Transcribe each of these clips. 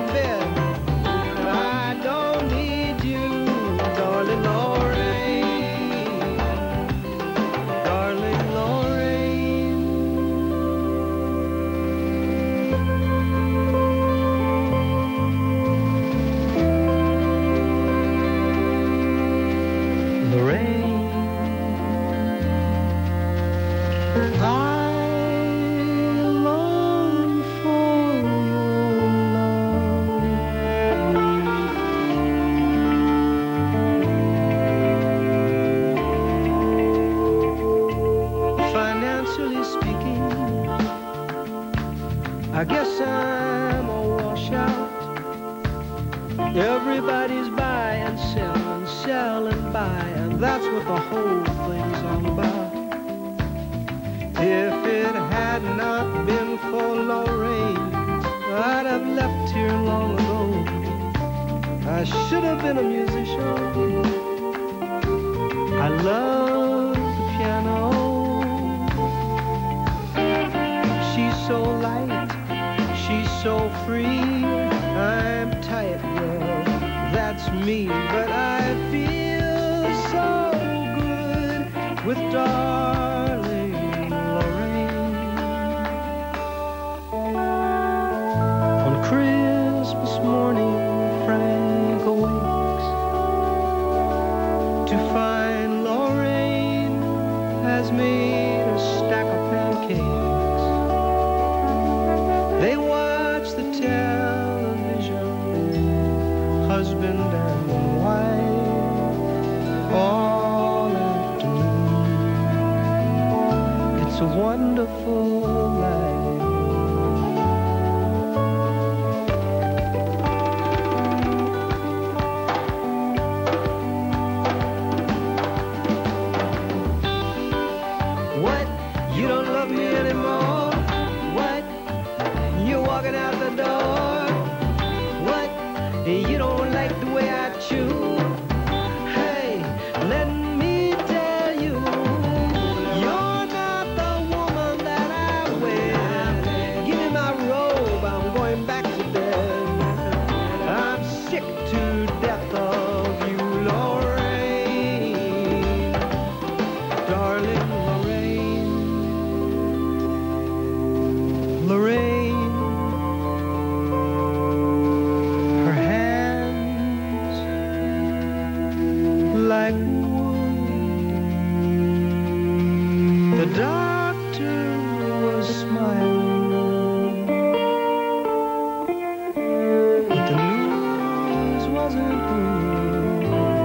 in bed. I don't need you, darling Lorraine, darling Lorraine. Lorraine, I long for your love. Financially speaking, I guess I'm a washout. Everybody's buying, selling, selling, buying. That's what the whole thing's all about. If it had not been for Lorraine, I'd have left here long ago. I should have been a musician. I love the piano. She's so light, she's so free. I'm tight, girl, that's me. But I feel so good with darling Lorraine. On Christmas morning, Frank awakes to find Lorraine has made a stack of pancakes. They watch the television, husband and wife, all afternoon. It's a wonderful life. What? You don't love me anymore? What? You're walking out the door? What? You don't like the way I chew? Hey, let me tell you, you're not the woman that I wear. Give me my robe, I'm going back to bed. I'm sick to death of you, Lorraine, darling Lorraine, Lorraine. Her hands like wood. The doctor was smiling, but the news wasn't good.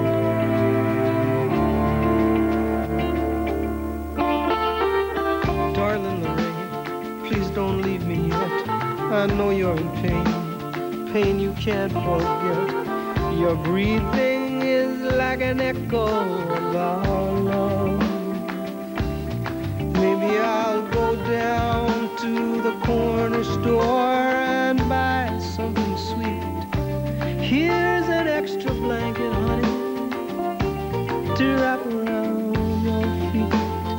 Darling Lorraine, please don't leave me yet. I know you're in pain, pain you can't forget. Your breathing is like an echo of our love. Maybe I'll go down to the corner store and buy something sweet. Here's an extra blanket, honey, to wrap around your feet.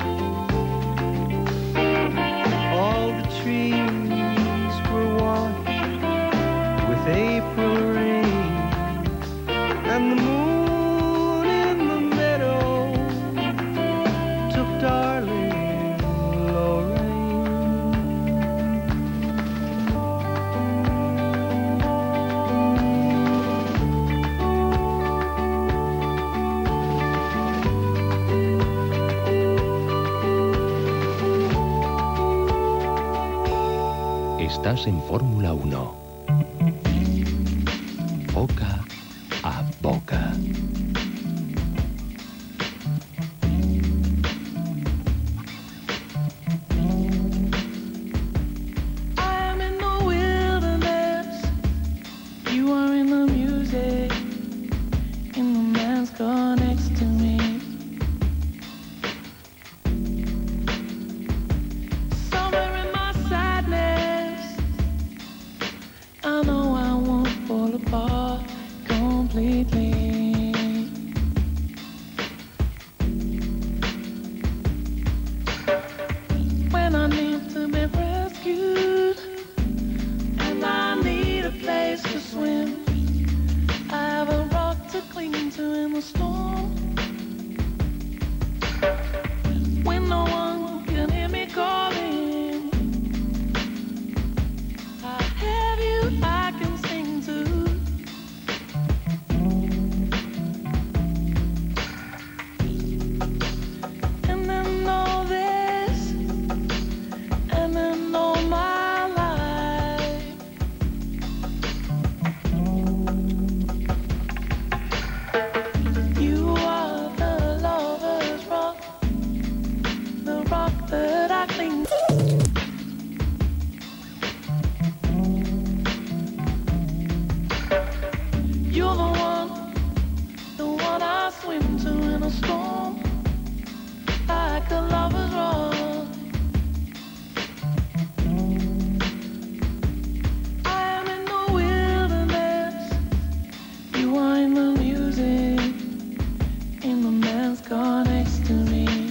All the trees were washed with April rain, and the moon in the meadow took darling Lorraine. Estás en Fórmula 1. Boca a boca. I'm in the wilderness, you are in the music, in the man's car next to me. Somewhere in my sadness, I know I won't fall apart completely. When I need to be rescued, and I need a place to to in the storm. When no one can hear me calling, I have you I can sing to. And then all this, and then all my life. You are the lover's rock, the rock that I cling to. You're the one I swim to in a storm, like a lover's rock. I am in the wilderness, you are in the music, in the man's car next to me.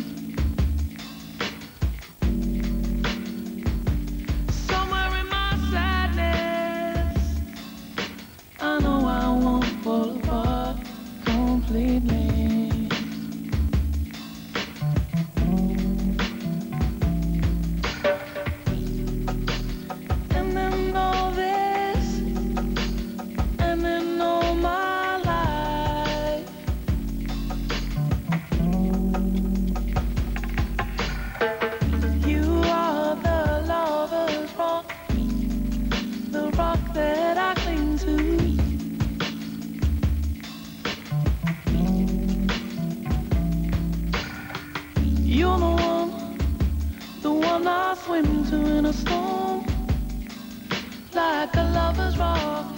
Somewhere in my sadness, I know I won't fall apart completely. And then all this, and then all my life. You are the lover's rock, the rock that I cling to. You're the one I swim to in a storm, like a lover's rock.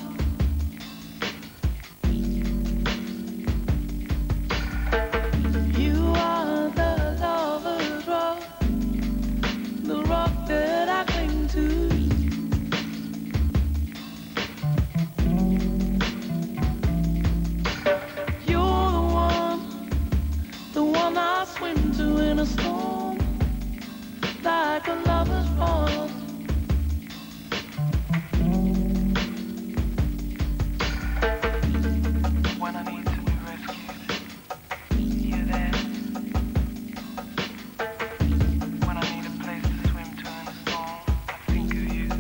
You are the lover's rock, the rock that I cling to. You're the one I swim to in a storm, like a lover's rock. When I need to be rescued, you're there. When I need a place to swim to in a storm, I think of you.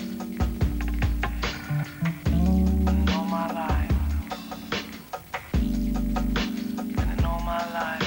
And all my life, and in all my life.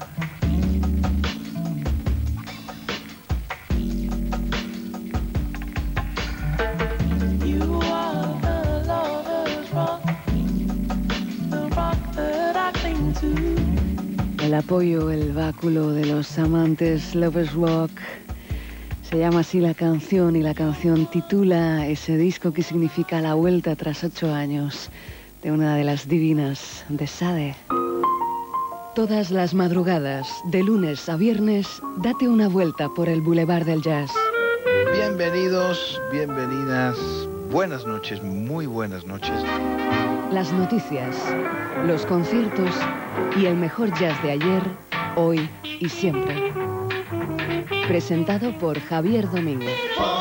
You are the lover's rock, the rock that I cling to. El apoyo, el báculo de los amantes, Lovers Rock. Se llama así la canción y la canción titula ese disco que significa la vuelta tras 8 años de una de las divinas de Sade. Todas las madrugadas, de lunes a viernes, date una vuelta por el Boulevard del Jazz. Bienvenidos, bienvenidas, buenas noches, muy buenas noches. Las noticias, los conciertos y el mejor jazz de ayer, hoy y siempre. Presentado por Javier Domínguez.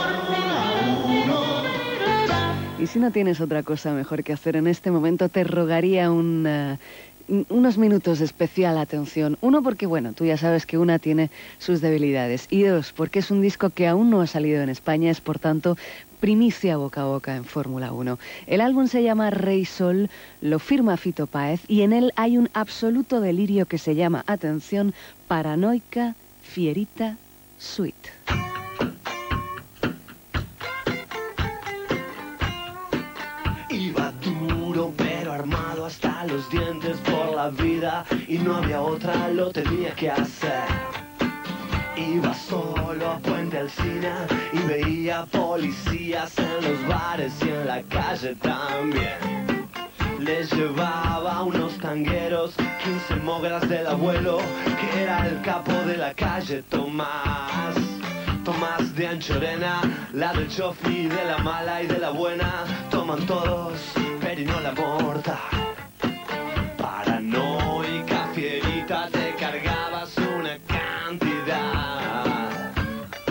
Y si no tienes otra cosa mejor que hacer en este momento, te rogaría unos minutos de especial atención. Uno, porque bueno, tú ya sabes que una tiene sus debilidades. Y dos, porque es un disco que aún no ha salido en España, es por tanto primicia boca a boca en Fórmula 1. El álbum se llama Rey Sol, lo firma Fito Páez y en él hay un absoluto delirio que se llama, atención, Paranoica Fierita Suite. Iba duro pero armado hasta los dientes por la vida y no había otra, lo tenía que hacer. Iba solo a Puente Alsina y veía policías en los bares y en la calle también. Les llevaba unos tangueros, 15 mogras del abuelo, que era el capo de la calle Tomás. Tomás de Anchorena, la del chofi, de la mala y de la buena. Toman todos, pero y no la morta. Paranoica fierita, te cargabas una cantidad.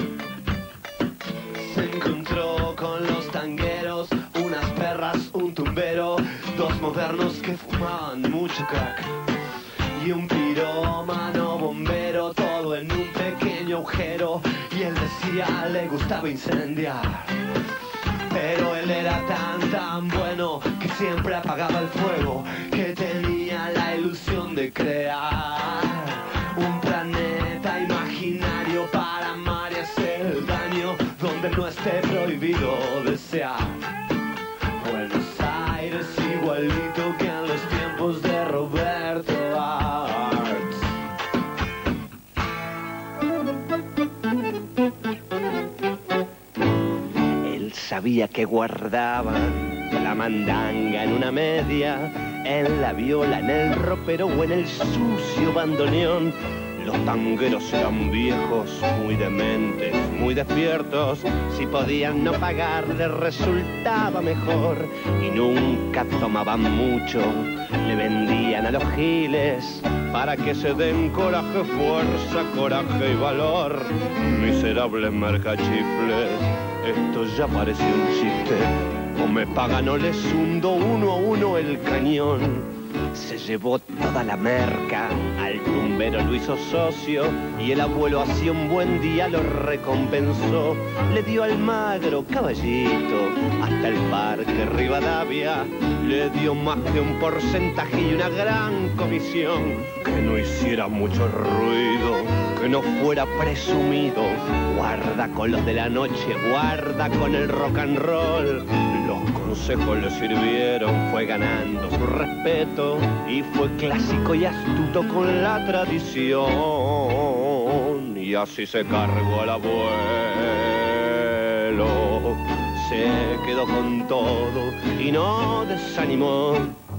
Se encontró con los tangueros, unas perras, un tumor. tumbero, dos modernos que fumaban mucho crack y un pirómano bombero, todo en un pequeño agujero. Y él decía le gustaba incendiar, pero él era tan bueno que siempre apagaba el fuego, que tenía la ilusión de crear un planeta imaginario para amar y hacer daño, donde no esté prohibido desear. Buenos Aires igualito que en los tiempos de Roberto Arts. Él sabía que guardaban la mandanga en una media, en la viola, en el ropero o en el sucio bandoneón. Los tangueros eran viejos, muy dementes, muy despiertos. Si podían no pagar les resultaba mejor, y nunca tomaban mucho. Le vendían a los giles para que se den coraje, fuerza, coraje y valor. Miserables mercachifles, esto ya parece un chiste. O me pagan o les hundo 1 a 1 el cañón. Se llevó toda la merca, al tumbero lo hizo socio, y el abuelo hacía un buen día lo recompensó. Le dio al magro caballito hasta el parque Rivadavia, le dio más que un porcentaje y una gran comisión. Que no hiciera mucho ruido, que no fuera presumido. Guarda con los de la noche, guarda con el rock and roll. Los consejos le sirvieron, fue ganando su respeto y fue clásico y astuto con la tradición. Y así se cargó al abuelo, se quedó con todo y no desanimó.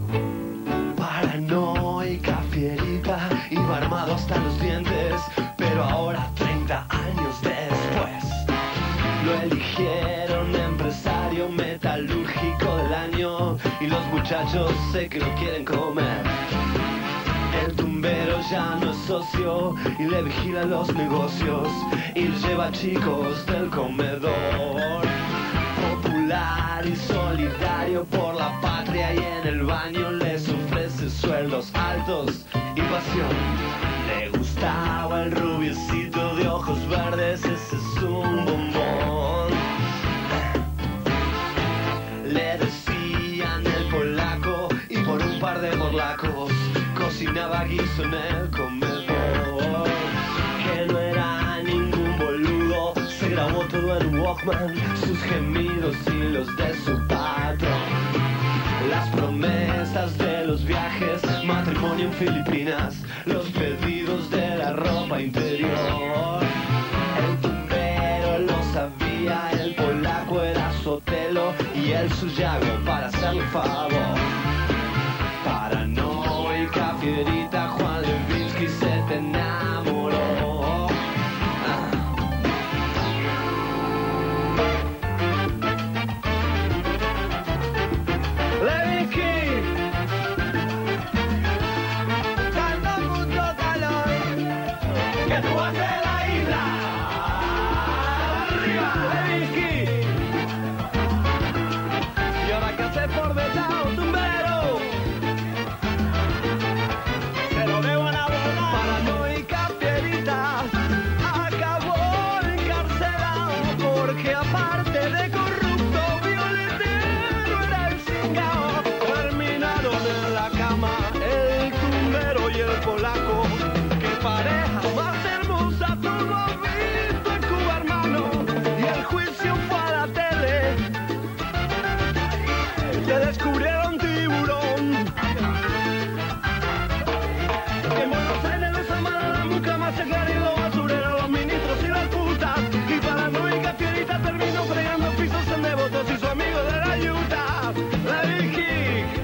Paranoica, fierita, iba armado hasta los dientes, pero ahora 30 años después lo eligieron empresario metalúrgico del año, y los muchachos sé que lo quieren comer. El tumbero ya no es socio y le vigila los negocios y los lleva chicos del comedor. Popular y solidario por la patria, y en el baño les ofrece sueldos altos y pasión. Le gustaba el rubiecito de ojos verdes, ese es un bombón. Le decían el polaco y por un par de morlacos cocinaba guiso en el comedor. Que no era ningún boludo, se grabó todo en Walkman, sus gemidos y los de su patrón. Las promesas de los viajes, matrimonio en Filipinas, los pedidos de la ropa interior. El tumbero lo sabía, el polaco era Sotelo y él su llago para hacerle favor. Paranoica, fierita, Juan Levinsky se te enamoró. Que tú haces la isla arriba, Levinsky. Y ahora que hace por vetado, tumbero, se lo debo a la bola. Paranoica, fierita, acabó encarcelado porque aparte de corrupto, violentero era el cingao. Terminaron en la cama el tumbero y el polaco. ¡Qué pareja más hermosa tú no has visto en Cuba, hermano! Y el juicio fue a la tele, te descubrieron tiburón. En Buenos Aires les amaron la muca, más aclarido basurero, los ministros y las putas. Y Paranoica, fierita, terminó fregando pisos en Devotos y su amigo de la Utah, Levinsky.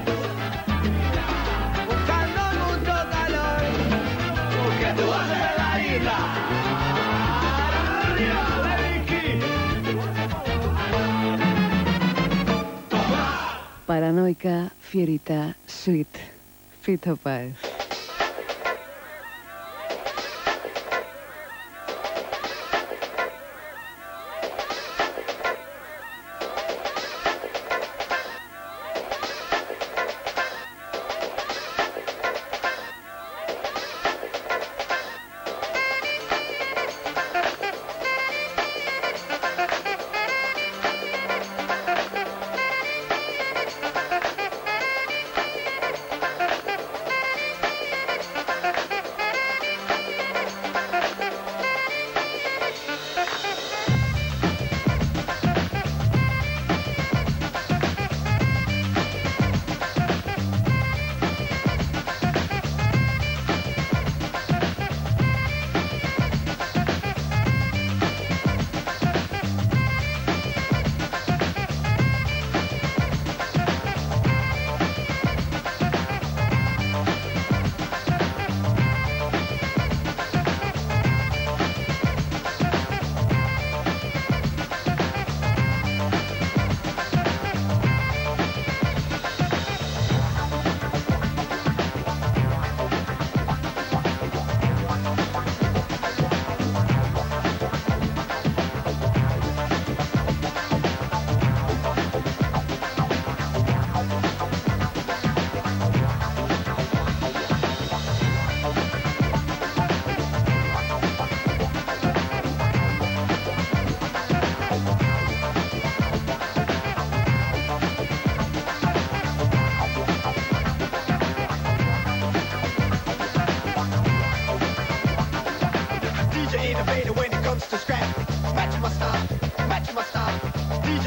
Buscando mucho calor, que tú haces en la isla arriba, Levinsky. Toma. Paranoica, fierita, sweet, Fito Páez.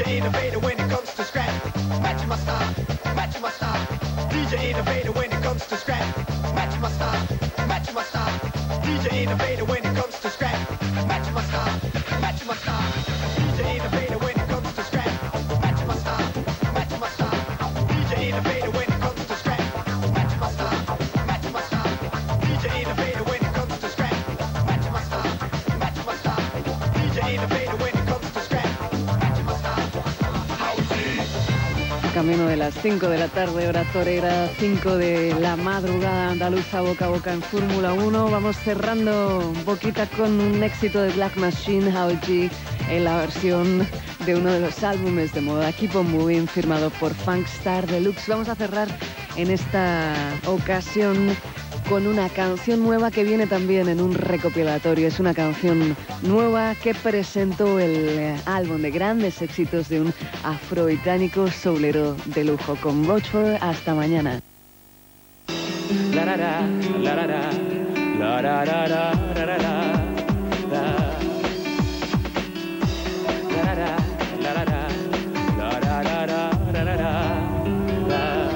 DJ innovator when it comes to scratch. Matching my style, matching my style. DJ innovator when it comes to scratch. Matching my style, matching my style. DJ innovator when it comes to scratch. Matching my style, matching my style. DJ innovator when it comes to scratch. Matching my style, matching my style. DJ innovator when it comes to scratch. Matching my style, matching my style. DJ innovator when it comes to scratch. Matching my style, matching my style. DJ innovator when it comes to scratch. Matching my style. Camino de las 5 de la tarde, hora torera, 5 de la madrugada andaluza, boca a boca en Fórmula 1. Vamos cerrando boquita con un éxito de Black Machine, How G, en la versión de uno de los álbumes de moda, Keep On Moving, firmado por Funkstar Deluxe. Vamos a cerrar en esta ocasión con una canción nueva que viene también en un recopilatorio. Es una canción nueva que presentó el álbum de grandes éxitos de un afro-británico soulero de lujo. Con Rochford, hasta mañana. La da da, la da da, la da da da, da da da, da. La da da, la da da, la da da da, da da da, da.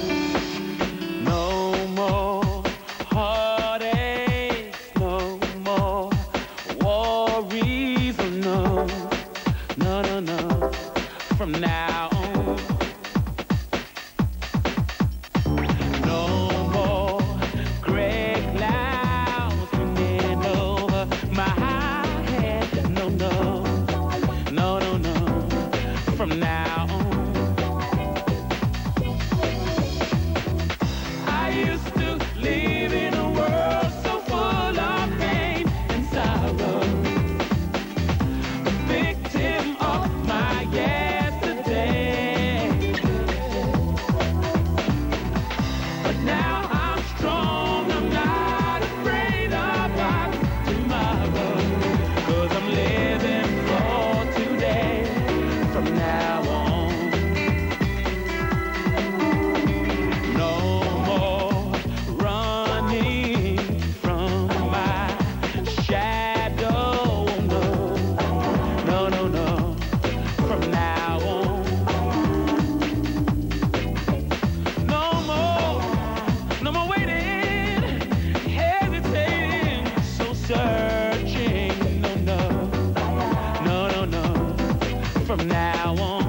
No more heartaches, no more worries, no, no, no, no. From now on, no more gray clouds hanging over my head. No, no, no, no, no. From now on, I used to live in a world so full of pain and sorrow, a victim of my yesterday. But now I'm strong, I'm not afraid of what's tomorrow, 'cause I'm living for today. From now on, no more running from my shadow. No, no, no, no. From now on, no more waiting, hesitating, so searching. No, no, no, no, no. From now on,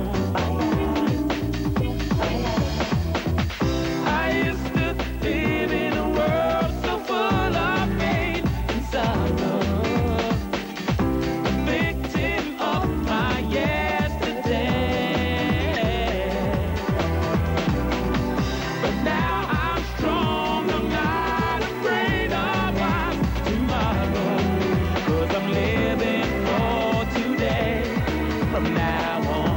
I used to live in a world so full of pain and sorrow, a victim of my yesterday. But now I'm strong, I'm not afraid of what's tomorrow, 'cause I'm living for today. From now on,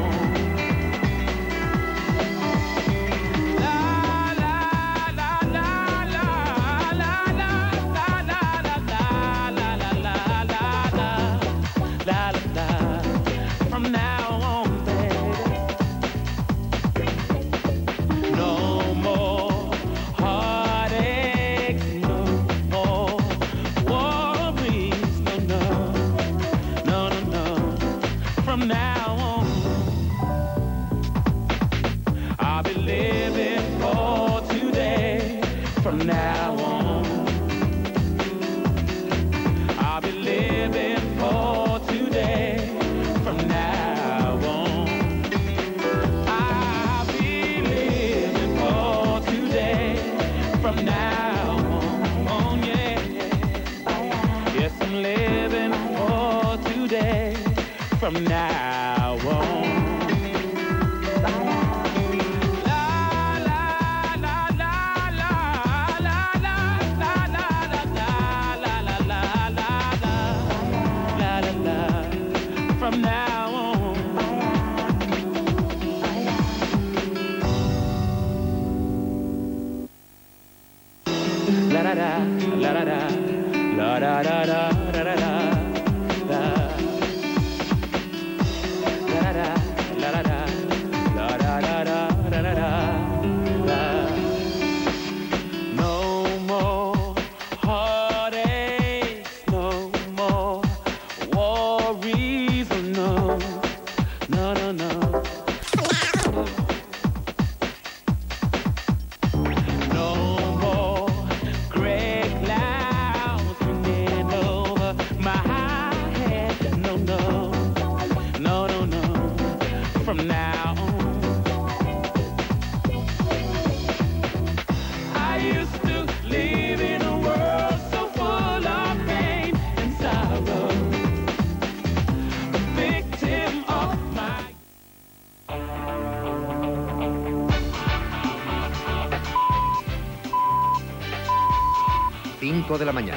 la la la la la la la la la la la la la la la. From now on, baby, no more heartaches, no more worries, no, no, no, no, no. From now on, I'll be living for today. From now on, I'll be living for today. From now on, I'll be living for today. From now on, yeah. Yes, I'm living for today. From now on. From now on, la da da, la da da, la da da da, da da da, da. La da da, la da da, la da da da, da da da, da. No more heartaches, no more worries, no, no, no, no. 5 de la mañana.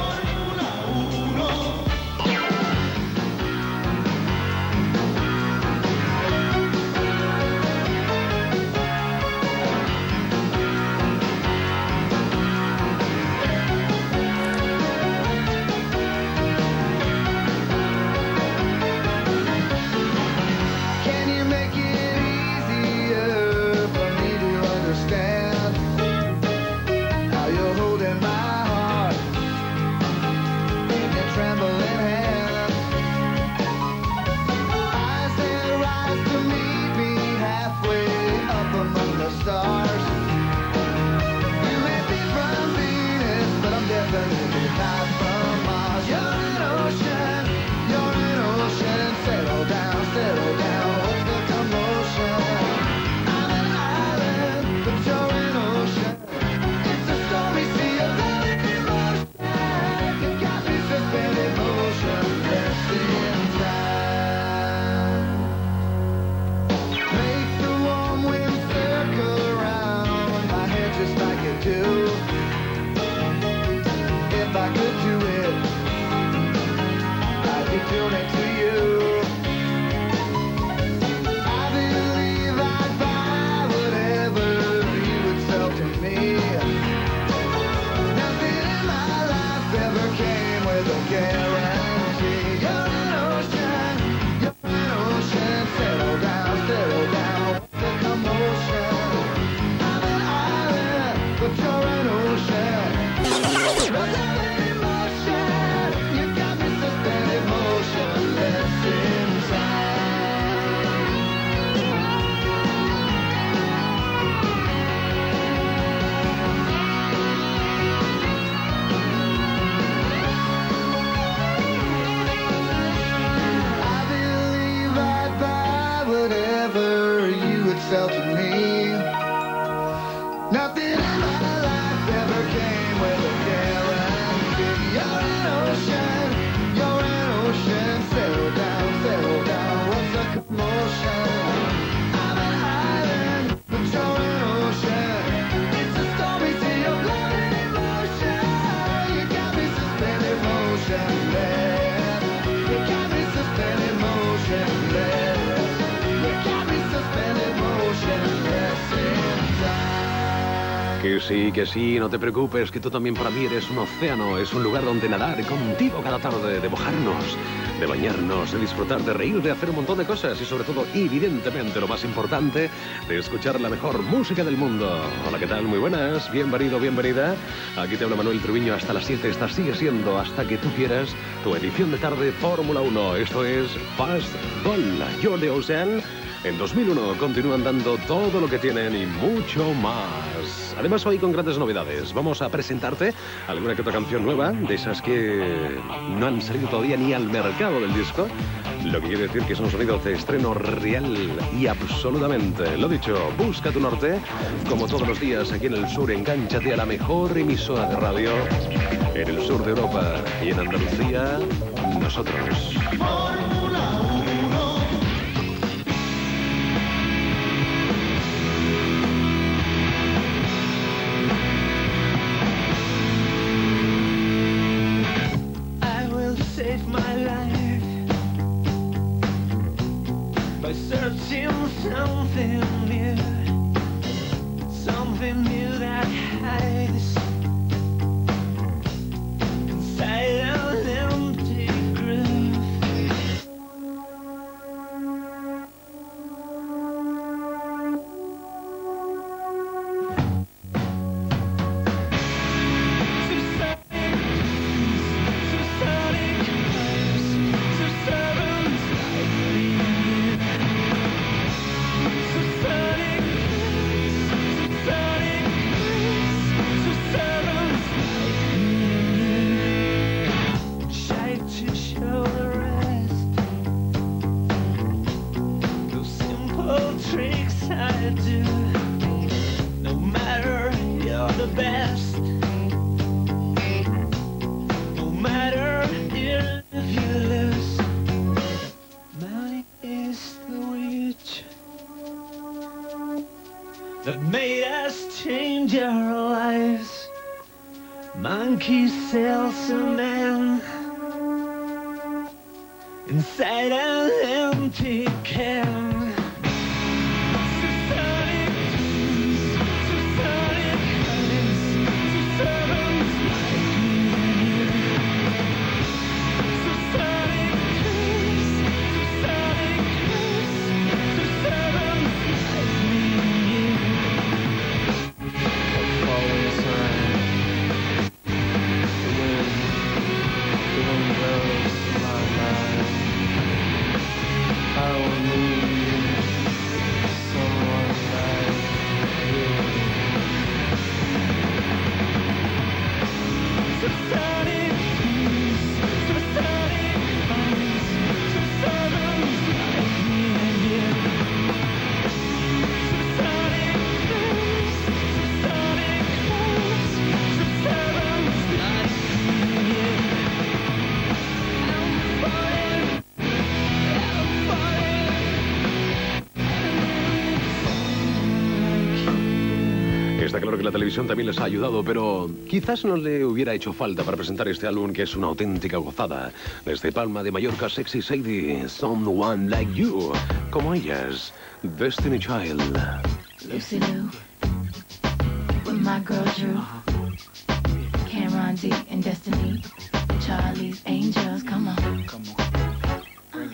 Que sí, no te preocupes, que tú también para mí eres un océano, es un lugar donde nadar contigo cada tarde, de mojarnos, de bañarnos, de disfrutar, de reír, de hacer un montón de cosas y sobre todo, evidentemente, lo más importante, de escuchar la mejor música del mundo. Hola, ¿qué tal? Muy buenas, bienvenido, bienvenida. Aquí te habla Manuel Trubiño hasta las 7, esta sigue siendo, hasta que tú quieras, tu edición de tarde Fórmula 1. Esto es Fast Ball, Jordi Ocean. En 2001 continúan dando todo lo que tienen y mucho más. Además, hoy con grandes novedades. Vamos a presentarte alguna que otra canción nueva, de esas que no han salido todavía ni al mercado del disco. Lo que quiere decir que son sonidos de estreno real y absolutamente. Lo dicho, busca tu norte. Como todos los días aquí en el sur, engánchate a la mejor emisora de radio en el sur de Europa y en Andalucía, nosotros. Save my life by searching something new that hides inside an empty groove. That made us change our lives. Monkey salesman inside an empty can. Está claro que la televisión también les ha ayudado, pero quizás no le hubiera hecho falta para presentar este álbum, que es una auténtica gozada. Desde Palma de Mallorca, Sexy Sadie, Someone Like You, como ellas, Destiny Child. Lucy Lou, with my girl Drew, Cameron D and Destiny, Charlie's Angels, come on. Bring it.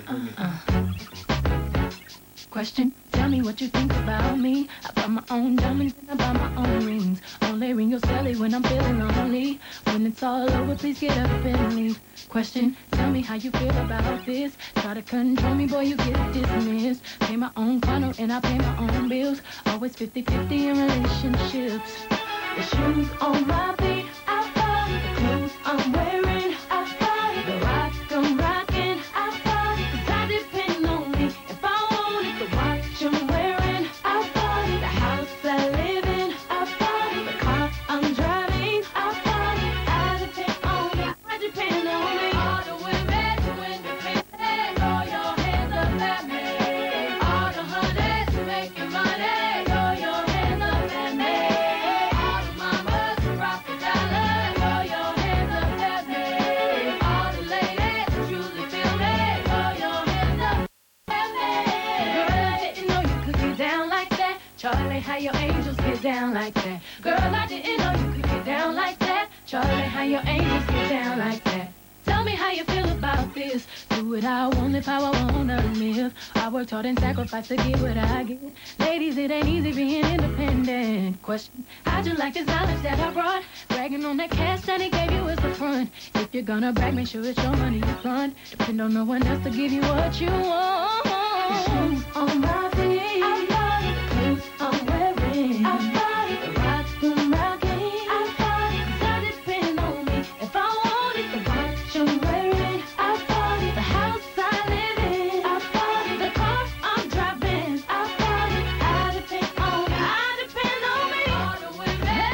Question, tell me what you think about me. I buy my own diamonds and I buy my own rings. Only ring your celly when I'm feeling lonely. When it's all over, please get up and leave. Question, tell me how you feel about this. Try to control me, boy, you get dismissed. Pay my own condo and I pay my own bills. Always 50-50 in relationships. The shoes on my feet, I buy. The clothes I'm wearing, I buy. The rock I'm rocking, I buy. 'Cause I depend on me. If I want it, the watch I'm wearing, I buy. The house I live in, I buy. The car I'm driving, I buy. I depend on me, I depend on me. All the women who independent, throw your hands up at me. All the honeys who making money, throw your hands up at me. All the mamas who rock the dollar, throw your hands up at me. All the ladies who truly feel me, throw your hands up at me. Girl, I didn't know you could get down like that. Charlie, how your angels get down like that. Girl, I didn't know you could get down like that. Charlie, how your angels get down like that. Tell me how you feel about this. Do what I want, live how I wanna live. I worked hard and sacrificed to get what I get. Ladies, it ain't easy being independent. Question, how'd you like this knowledge that I brought? Bragging on that cash that he gave you is the front. If you're gonna brag, make sure it's your money you front. Depend on no one else to give you what you want. The shoes on my feet, I buy. The clothes I'm wearing, I buy. The watch I'm rocking, I buy. 'Cause I depend on me. If I want it, the watch I'm wearing, I buy. The house I live in, I buy. The car I'm driving, I buy. I depend on me, I depend on me. All the women,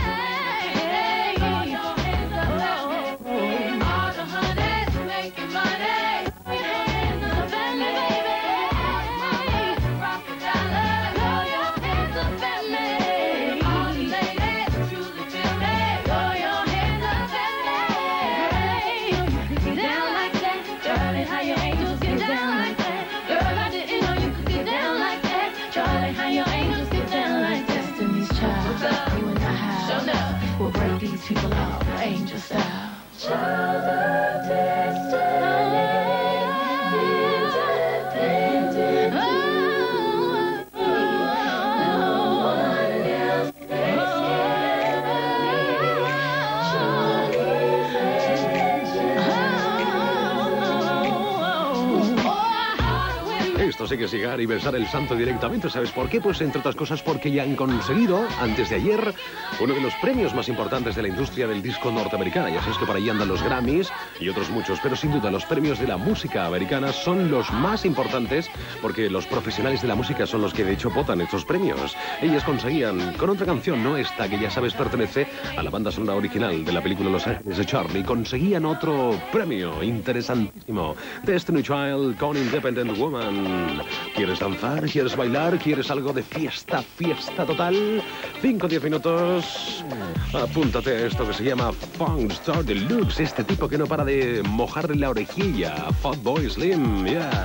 hey, throw your hands up at me. All the honeys who making money, throw your hands up at me, baby. All the mamas who rock the dollar, throw your hands up at me. All the ladies who truly feel me, throw your hands up at me. Girl, you could get down like that. Charlie, how your angels get down like that. Girl, I didn't know you could get down like that. Charlie, how your angels get down like that. Destiny's Child, you in the house. We'll break these people out, angel style. Child of destiny, independent. No one else takes care of me. Esto sí que es llegar y besar el santo directamente. ¿Sabes por qué? Pues entre otras cosas porque ya han conseguido, antes de ayer, uno de los premios más importantes de la industria del disco norteamericana. Ya sabes que por ahí andan los Grammys y otros muchos, pero sin duda los premios de la música americana son los más importantes porque los profesionales de la música son los que de hecho votan estos premios. Ellas conseguían, con otra canción, no esta, que ya sabes pertenece a la banda sonora original de la película Los Ángeles de Charlie, conseguían otro premio interesantísimo. Destiny Child con Independent Woman. ¿Quieres danzar? ¿Quieres bailar? ¿Quieres algo de fiesta? Fiesta total. 5 o 10 minutos. Apúntate a esto que se llama Funk Star Deluxe. Este tipo que no para de mojarle la orejilla. Fatboy Slim, yeah.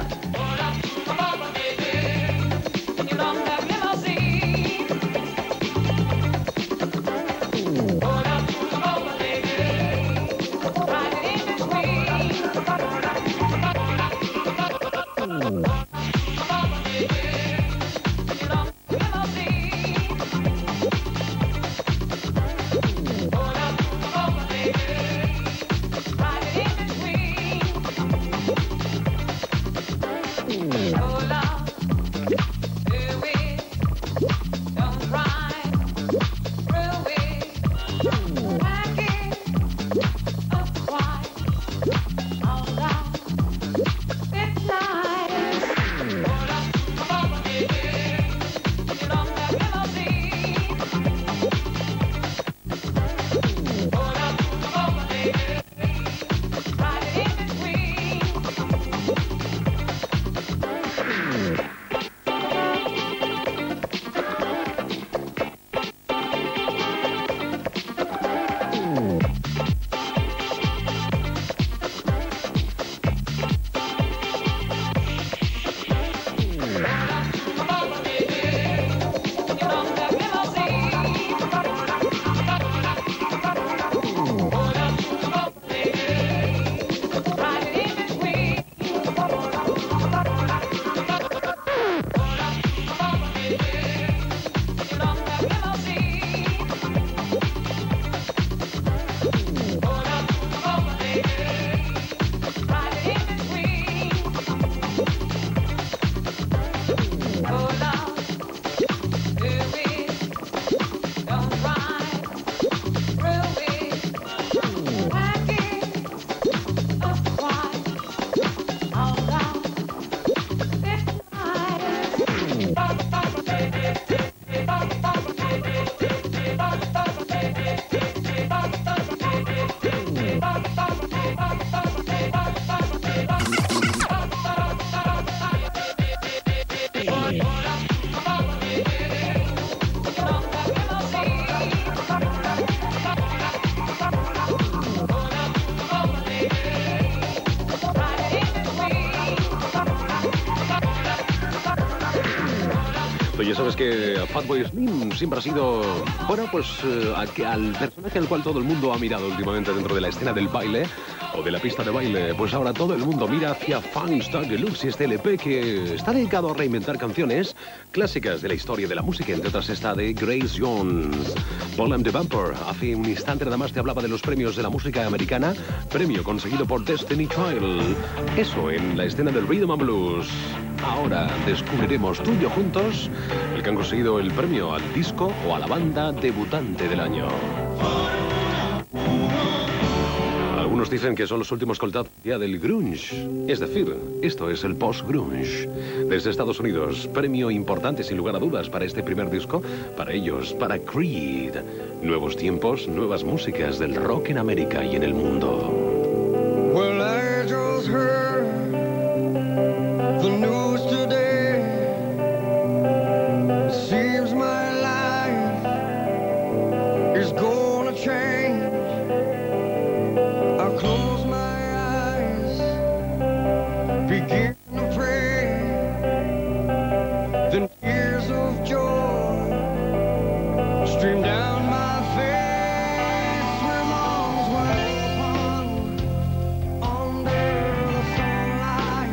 Ya sabes que Fatboy Slim siempre ha sido, bueno, pues al personaje al cual todo el mundo ha mirado últimamente dentro de la escena del baile o de la pista de baile. Pues ahora todo el mundo mira hacia Funk Star Deluxe, este LP que está dedicado a reinventar canciones clásicas de la historia de la música. Entre otras esta de Grace Jones, Paul and the Bumper. Hace un instante nada más te hablaba de los premios de la música americana, premio conseguido por Destiny Child. Eso en la escena del Rhythm and Blues. Ahora descubriremos tú y yo juntos el que han conseguido el premio al disco o a la banda debutante del año. Algunos dicen que son los últimos coltados ya del grunge. Es decir, esto es el post-grunge. Desde Estados Unidos, premio importante sin lugar a dudas para este primer disco, para ellos, para Creed. Nuevos tiempos, nuevas músicas del rock en América y en el mundo. Well, I just heard the news today. It seems my life is gonna change. I'll close my eyes, begin to pray. Then tears of joy stream down my face. Where arms wide open under the sunlight.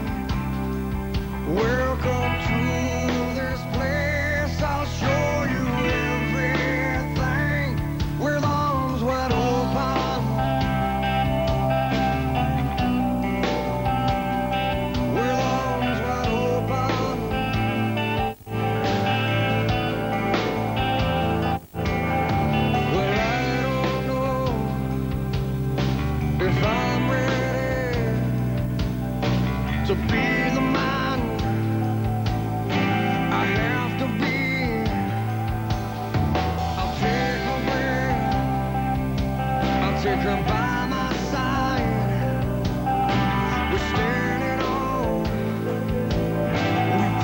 Welcome to this place. I'll show you everything. With arms wide open. With arms wide open. Well, I don't know if I'm ready to be the man I have to be. I'll take a breath, I'll take her by my side. We're standing on, we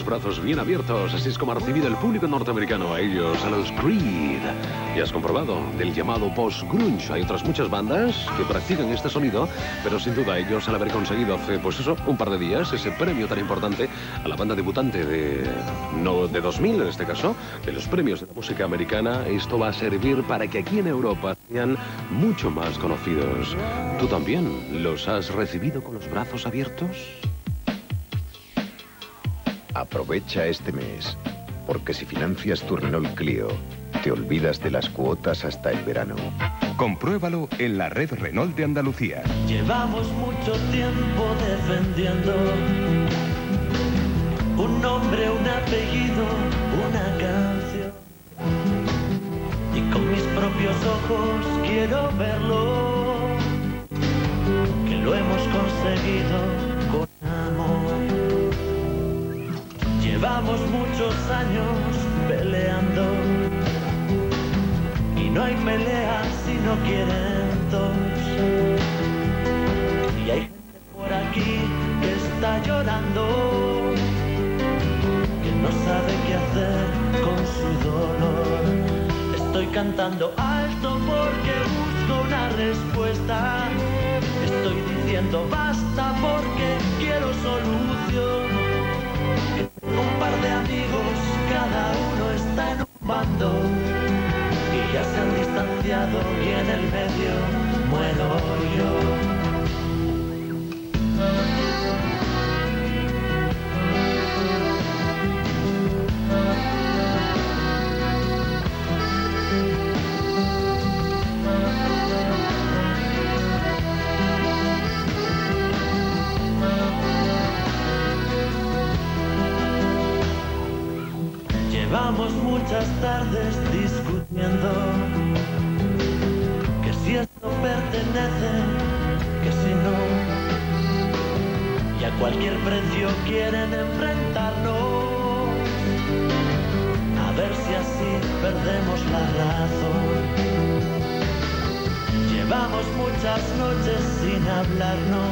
brazos bien abiertos. Así es como ha recibido el público norteamericano a ellos, a los Creed. Ya has comprobado, del llamado post-grunge. Hay otras muchas bandas que practican este sonido, pero sin duda ellos, al haber conseguido hace, pues eso, un par de días, ese premio tan importante a la banda debutante de 2000, en este caso, de los premios de la música americana, esto va a servir para que aquí en Europa sean mucho más conocidos. ¿Tú también los has recibido con los brazos abiertos? Aprovecha este mes, porque si financias tu Renault Clio, te olvidas de las cuotas hasta el verano. Compruébalo en la red Renault de Andalucía. Llevamos mucho tiempo defendiendo un nombre, un apellido, una canción. Y con mis propios ojos quiero verlo, que lo hemos conseguido con amor. Llevamos muchos años peleando y no hay pelea si no quieren dos. Y hay gente por aquí que está llorando, que no sabe qué hacer con su dolor. Estoy cantando alto porque busco una respuesta. Estoy diciendo basta porque quiero solución. Un par de amigos, cada uno está en un bando y ya se han distanciado y en el medio muero yo. Llevamos muchas tardes discutiendo que si esto pertenece, que si no, y a cualquier precio quieren enfrentarnos, a ver si así perdemos la razón. Llevamos muchas noches sin hablarnos,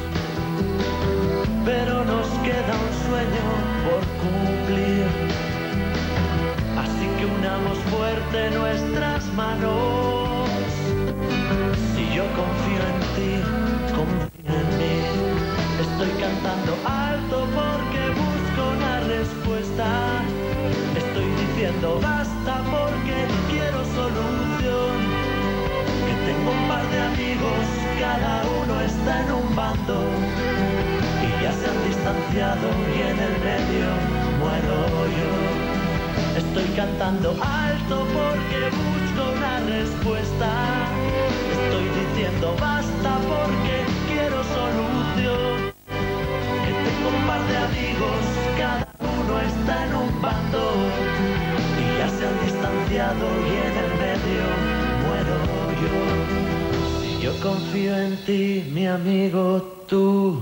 pero nos queda un sueño por cumplir. Así que unamos fuerte nuestras manos. Si yo confío en ti, confía en mí. Estoy cantando alto porque busco una respuesta. Estoy diciendo basta porque quiero solución. Que tengo un par de amigos, cada uno está en un bando y ya se han distanciado y en el medio muero yo. Estoy cantando alto porque busco una respuesta. Estoy diciendo basta porque quiero solución. Que tengo un par de amigos, cada uno está en un bando y ya se han distanciado y en el medio muero yo. Si yo confío en ti, mi amigo, tú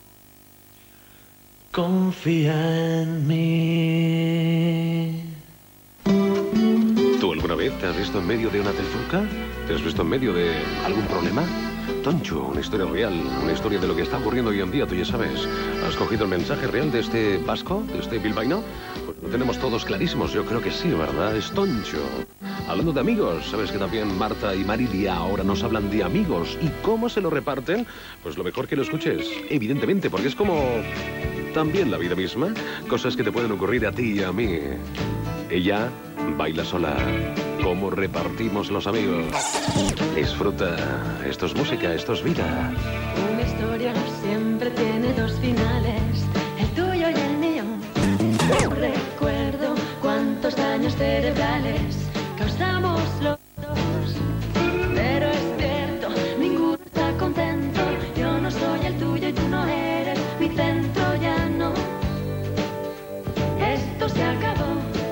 confía en mí. ¿Tú alguna vez te has visto en medio de una trifulca? ¿Te has visto en medio de algún problema? Toncho, una historia real, una historia de lo que está ocurriendo hoy en día, tú ya sabes. ¿Has cogido el mensaje real de este vasco, de este bilbaíno? Pues lo tenemos todos clarísimos, yo creo que sí, ¿verdad? Es Toncho. Hablando de amigos, ¿sabes que también Marta y Marilia ahora nos hablan de amigos? ¿Y cómo se lo reparten? Pues lo mejor que lo escuches, evidentemente, porque es como también la vida misma. Cosas que te pueden ocurrir a ti y a mí. Ella baila sola. ¿Cómo repartimos los amigos? Disfruta. Esto es música, esto es vida. Una historia siempre tiene dos finales, el tuyo y el mío. No recuerdo cuántos daños cerebrales causamos los dos, pero es cierto, ninguno está contento. Yo no soy el tuyo y tú no eres mi centro, ya no. Esto se acabó.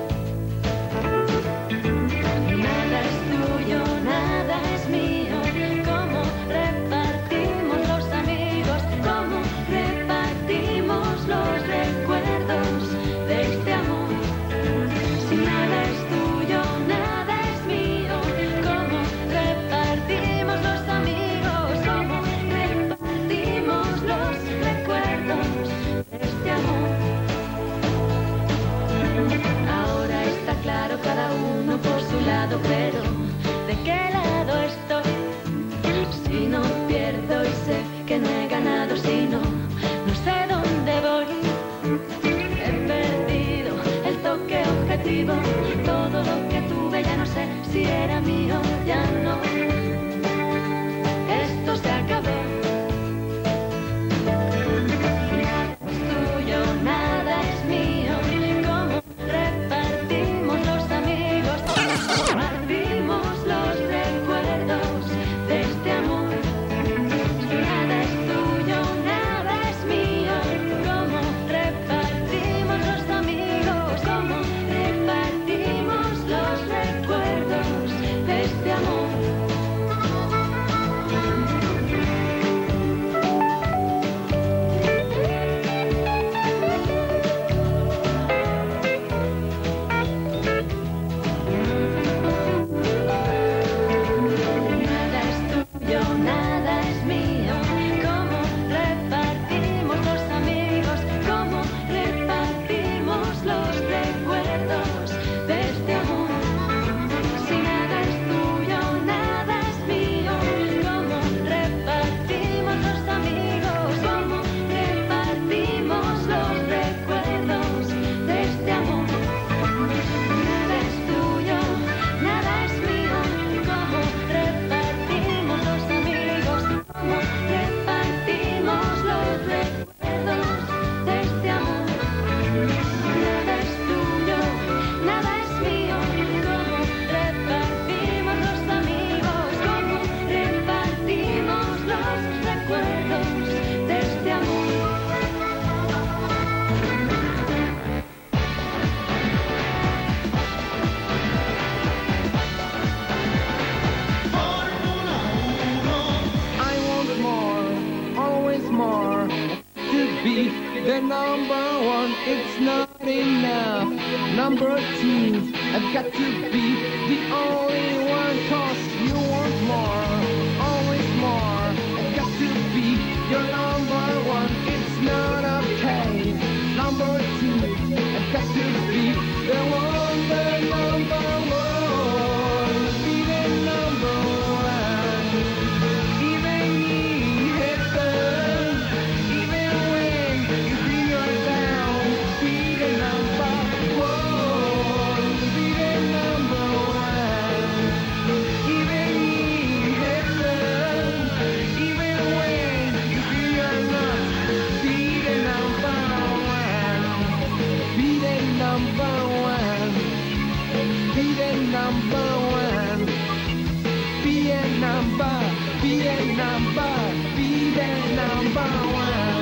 Nada es tuyo, nada es mío. ¿Cómo repartimos los amigos? ¿Cómo repartimos los recuerdos de este amor? Si nada es tuyo, nada es mío. ¿Cómo repartimos los amigos? ¿Cómo repartimos los recuerdos de este amor? lado si no sé dónde voy. He perdido el toque objetivo, todo lo que tuve ya no sé si era mío, ya no. Esto se acabó. Nada es mío, como repartimos los amigos, compartimos los recuerdos de este amor. Nada es tuyo, nada es mío, como repartimos los amigos, como repartimos los recuerdos de este amor. The number one, it's not enough. Number two, I've got to be the only one, 'cause you want more, always more. I've got to be your number one, it's not okay. Number two, I've got to be the one, the number one. Be the number one. Even in heaven, even when you feel you're down, be the number one. Be the number one. Even in heaven, even when you feel you're not, be the number one. Be the number one. Be the number one. Be a number, be a number, be the number one.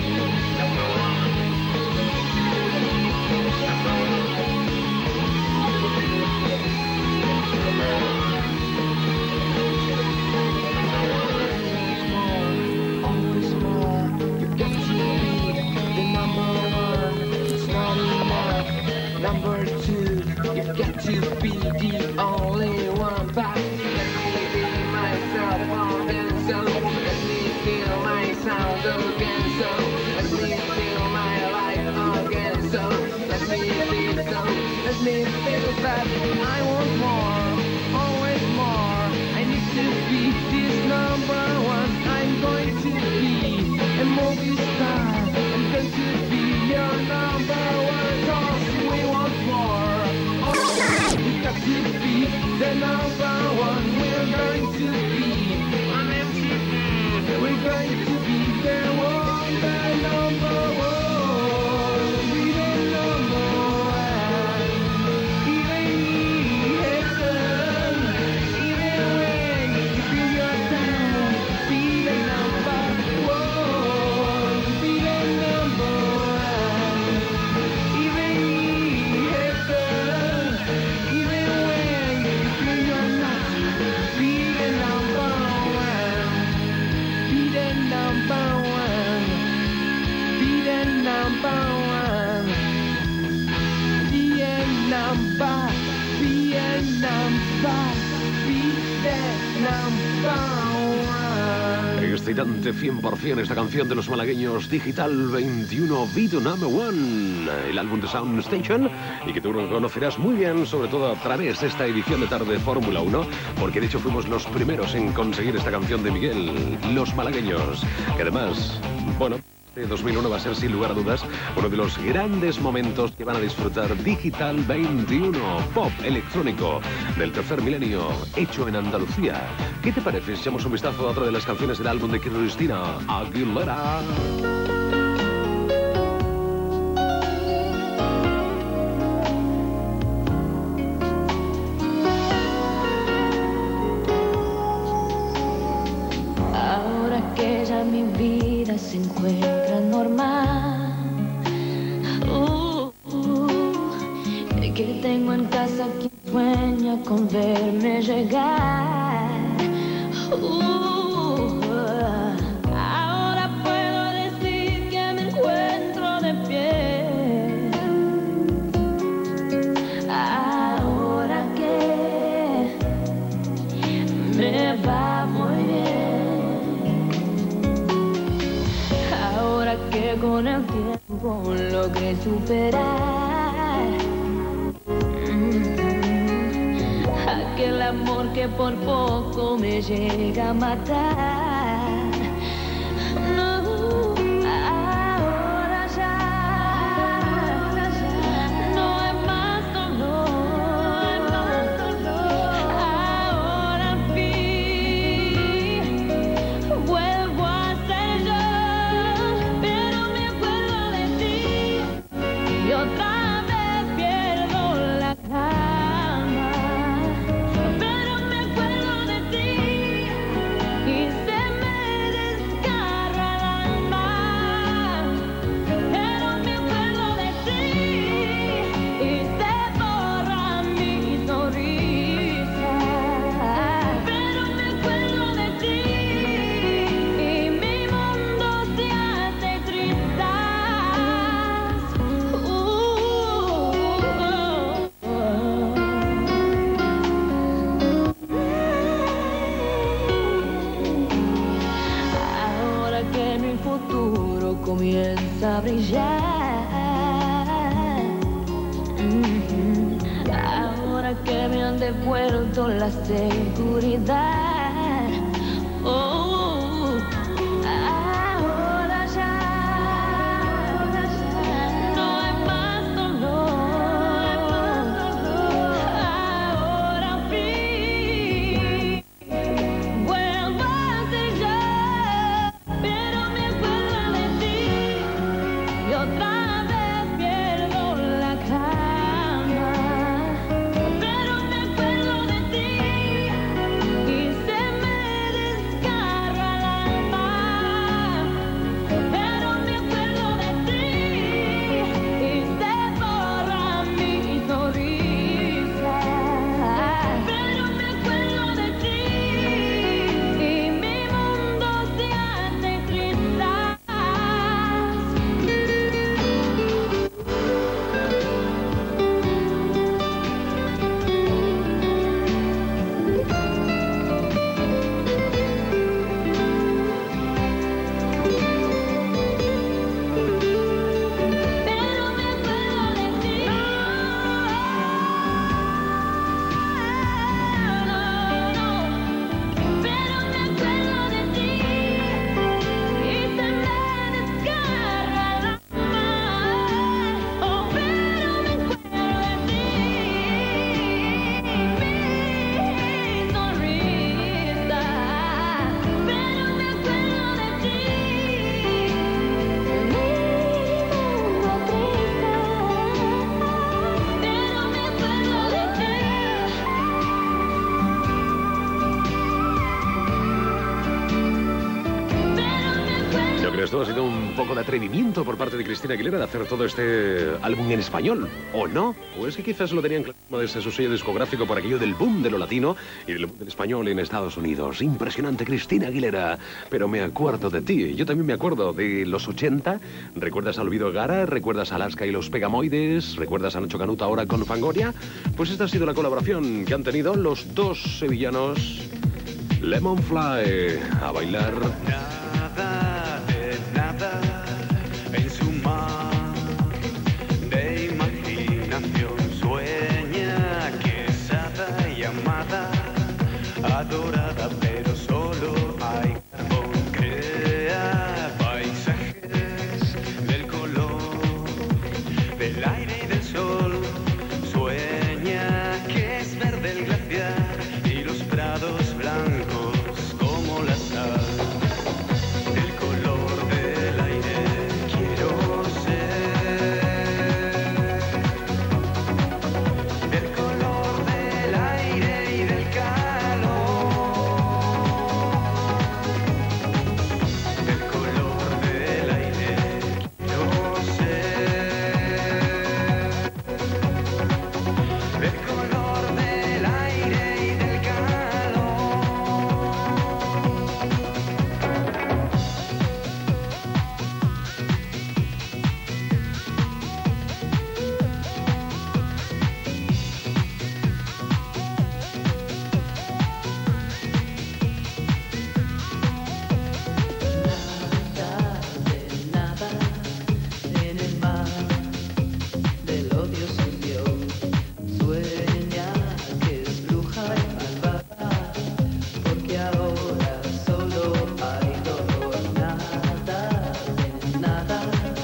Always more, you got to be the number one, it's not enough. Number two, you've got to be the only one, but let me be myself again, so let me feel my sound again, so let me feel my life again, so let me feel, so let me feel that I want more, always more. I need to be this number one. I'm going to be a movie star. I'm going to be your number one, 'cause we want more. We've got to be the number one. We're going to be on MTV. We're going to be the one, the number one. Be the number one. Even in heaven, even when you feel you're down, be the number one. Be the number one. Even in heaven, even when you feel you're not, be the number one. Be the number one. Be the number one. Be a number. Be a number. Be the number one. excitante 100% esta canción de los malagueños Digital 21 Video Number One, el álbum de Sound Station, y que tú conocerás muy bien, sobre todo a través de esta edición de tarde de Fórmula 1, porque de hecho fuimos los primeros en conseguir esta canción de Miguel, Los Malagueños, que además, bueno, 2001 va a ser sin lugar a dudas uno de los grandes momentos que van a disfrutar Digital 21, pop electrónico del tercer milenio, hecho en Andalucía. ¿Qué te parece si echamos un vistazo a otra de las canciones del álbum de Cristina Aguilera? Ahora que ya mi vida se encuentra normal, que tengo en casa quien sueña con verme llegar. Ahora puedo decir que me encuentro de pie. Ahora que me va muy bien. Ahora que con el tiempo logré superar aquel amor que por poco me llega a matar. No, ahora ya no hay más dolor. Ahora al fin vuelvo a ser yo, pero me acuerdo de ti y otra vez pierdo la calma. Pero me acuerdo de ti y se me desgarra el alma. Pero me acuerdo de ti y se borra mi sonrisa. Pero me acuerdo de ti y mi mundo se hace trizas. Ahora que mi futuro comienza a brillar, ahora que me han devuelto la seguridad, ahora ya no hay más dolor. Ahora al fin vuelvo a ser yo, pero me acuerdo de ti y otra vez pierdo la calma. Pero me acuerdo de ti y se me desgarra el alma. Pero me acuerdo de ti y se borra mi sonrisa. Pero me acuerdo de ti y mi mundo se hace trizas. Pero me acuerdo de ti. Pero me acuerdo de ti y se me desgarra el alma. Oh, pero me acuerdo de ti, mi sonrisa. Pero me acuerdo de ti, mi mundo triste. Pero me acuerdo de ti. Yo creo que esto ha sido un poco de atrevimiento por parte de Cristina Aguilera de hacer todo este álbum en español, ¿o no? O es que quizás lo tenían claro desde su sello discográfico por aquello del boom de lo latino y del boom del español en Estados Unidos. Impresionante, Cristina Aguilera. Pero me acuerdo de ti. Yo también me acuerdo de los 80. ¿Recuerdas a Olvido Gara? ¿Recuerdas a Alaska y los Pegamoides? ¿Recuerdas a Nacho Canuta ahora con Fangoria? Pues esta ha sido la colaboración que han tenido los dos sevillanos, Lemonfly, a bailar. Nada de nada en su mar de imaginación. Sueña que es hada y amada, adorada, pero solo hay carbón. Crea paisajes del color del aire y del sol. Sueña que es verde el glaciar y los prados blancos como la sal. El color del aire quiero ser. El color del aire y del calor. El color del aire quiero ser. El color del aire y del calor. Nada en el mar del odio sucio. Sueña que es bruja y malvada, porque ahora solo hay dolor. Nada de nada,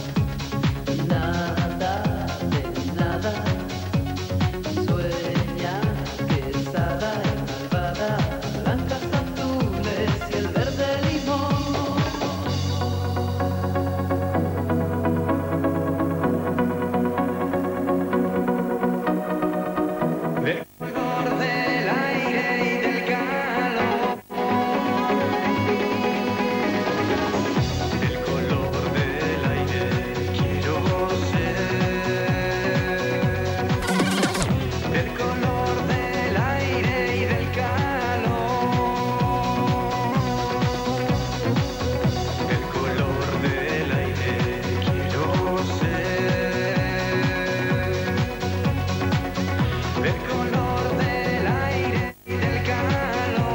nada de nada. Sueña que es hada y malvada, blancas, azules y el verde limón. El color del aire y del calor. El color del aire quiero ser. El color del aire y del calor. El color del aire quiero ser. El color del aire y del calor.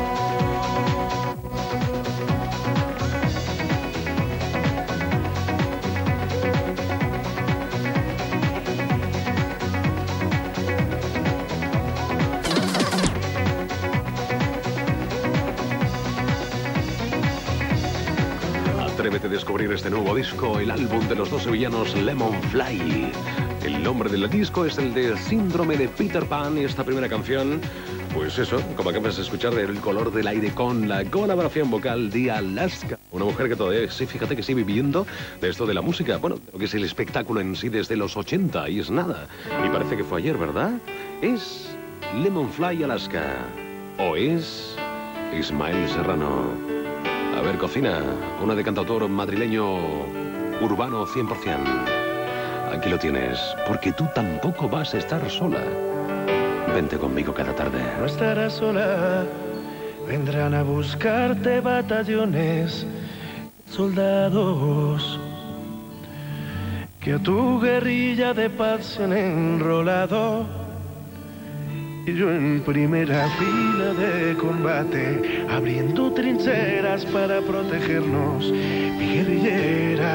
Atrévete a descubrir este nuevo disco, el álbum de los dos sevillanos Lemonfly. El nombre del disco es el de Síndrome de Peter Pan y esta primera canción, pues eso, como acabas de escuchar, El color del aire con la colaboración vocal de Alaska. Una mujer que todavía, sí, fíjate que sigue viviendo de esto de la música, bueno, lo que es el espectáculo en sí desde los 80 y es nada. Y parece que fue ayer, ¿verdad? Es Lemonfly Alaska. O es Ismael Serrano. A ver, cocina, una de cantautor madrileño urbano 100%. Aquí lo tienes, porque tú tampoco vas a estar sola. Vente conmigo cada tarde. No estarás sola, vendrán a buscarte batallones, soldados que a tu guerrilla de paz se han enrolado. Y yo en primera fila de combate, abriendo trincheras para protegernos, mi guerrillera.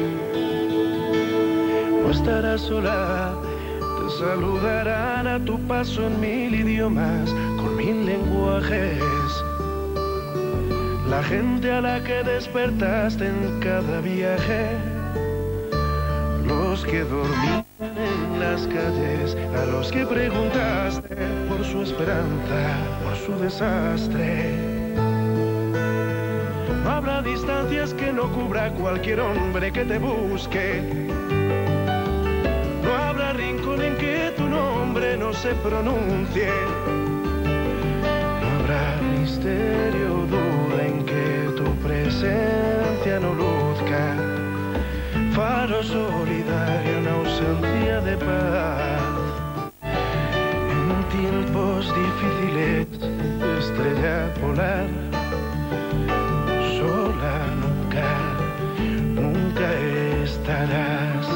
No estarás sola, te saludarán a tu paso en 1000 idiomas, con 1000 lenguajes. La gente a la que despertaste en cada viaje, los que dormían en las calles, a los que preguntaste por su esperanza, por su desastre. No habrá distancias que no cubra cualquier hombre que te busque. No habrá rincón en que tu nombre no se pronuncie. No habrá misterio o duda en que tu presencia no luzca. Faro solidario en ausencia de paz. En tiempos difíciles, estrella polar, sola nunca, nunca estarás.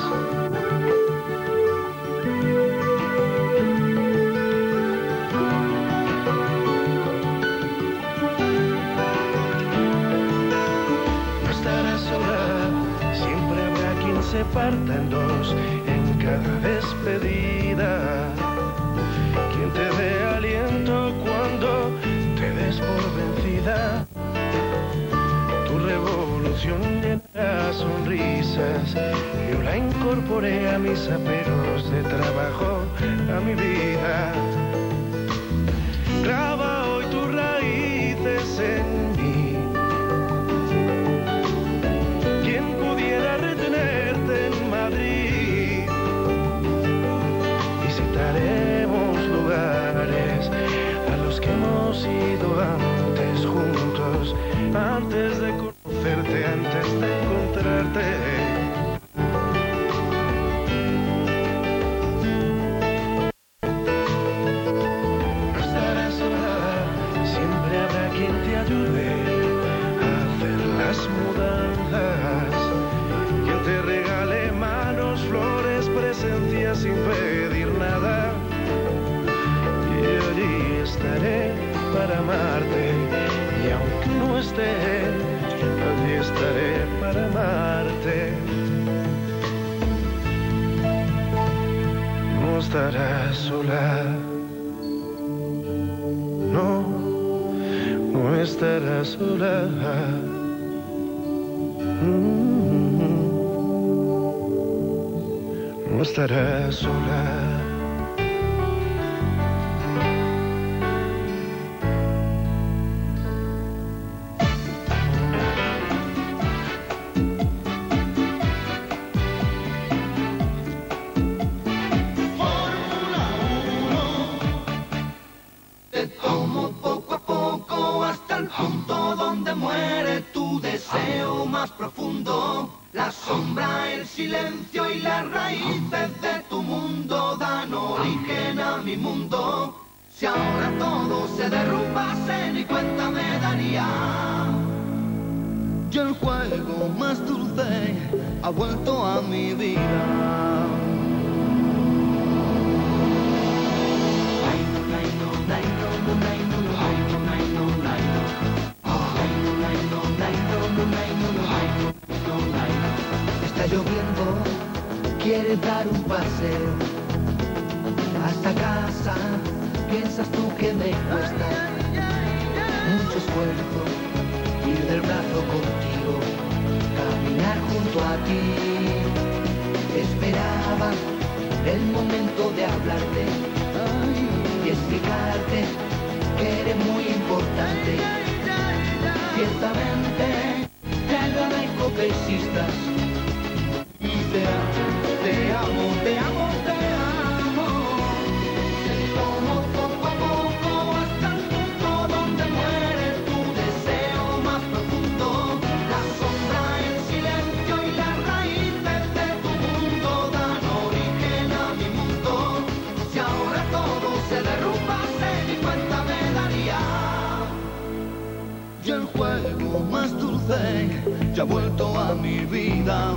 se parta en dos en cada despedida. Quien te dé aliento cuando te des por vencida. Tu revolución llena sonrisas. Yo la incorporé a mis aperos de trabajo, a mi vida. Graba hoy tus raíces en mí. ¿Quién pudiera retenerte en Madrid? Visitaremos lugares a los que hemos ido antes juntos, antes de conocerte, antes de encontrarte. Sin pedir nada, y allí estaré para amarte, y aunque no esté, allí estaré para amarte. No estarás sola, no estarás sola. No estarás sola. Fórmula 1. Te tomo poco a poco hasta el punto donde muere tu deseo más profundo. La sombra, el silencio y las raíces de tu mundo dan origen a mi mundo. Si ahora todo se derrumbase, ni cuenta me daría. Y el juego más dulce ha vuelto a mi vida. Está lloviendo, quieres dar un paseo hasta casa, piensas tú que me cuesta mucho esfuerzo ir del brazo contigo, caminar junto a ti. Esperaba el momento de hablarte y explicarte que eres muy importante. Ciertamente te agradezco que existas. Y te amo, te amo, te amo, te amo. Te tomo poco a poco hasta el punto donde muere tu deseo más profundo. La sombra, el silencio y las raíces de tu mundo dan origen a mi mundo. Si ahora todo se derrumbase, ni cuenta me daría. Y el juego más dulce ya ha vuelto a mi vida.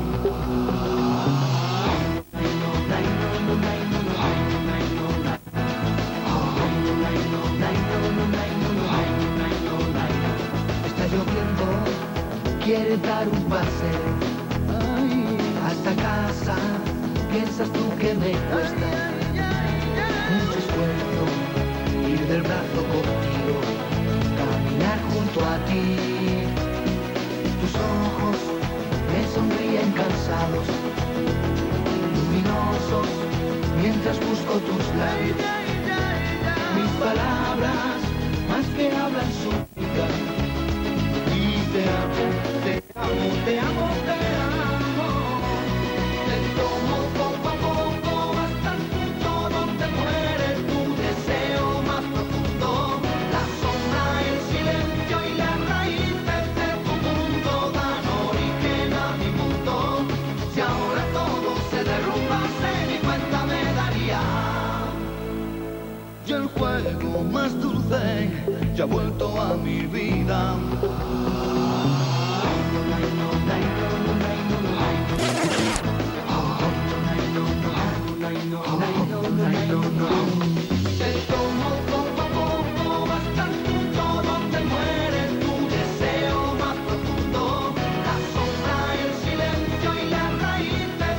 Está lloviendo, quieres dar un paseo hasta casa, piensas tú que me cuesta mucho esfuerzo ir del brazo contigo, caminar junto a ti. Tus ojos me sonríen cansados, luminosos, mientras busco tus labios. Mis palabras, más que hablan, suplican. Y te amo, te amo, te amo, te amo. Te tomo poco a poco hasta el punto donde muere tu deseo más profundo. La sombra, el silencio y las raíces de tu mundo dan origen a mi mundo. Si ahora todo se derrumbase, ni cuenta me daría. Y el juego más dulce ya ha vuelto a mi vida. Te tomo poco a poco hasta el punto donde muere tu deseo más profundo. La sombra, el silencio y las raíces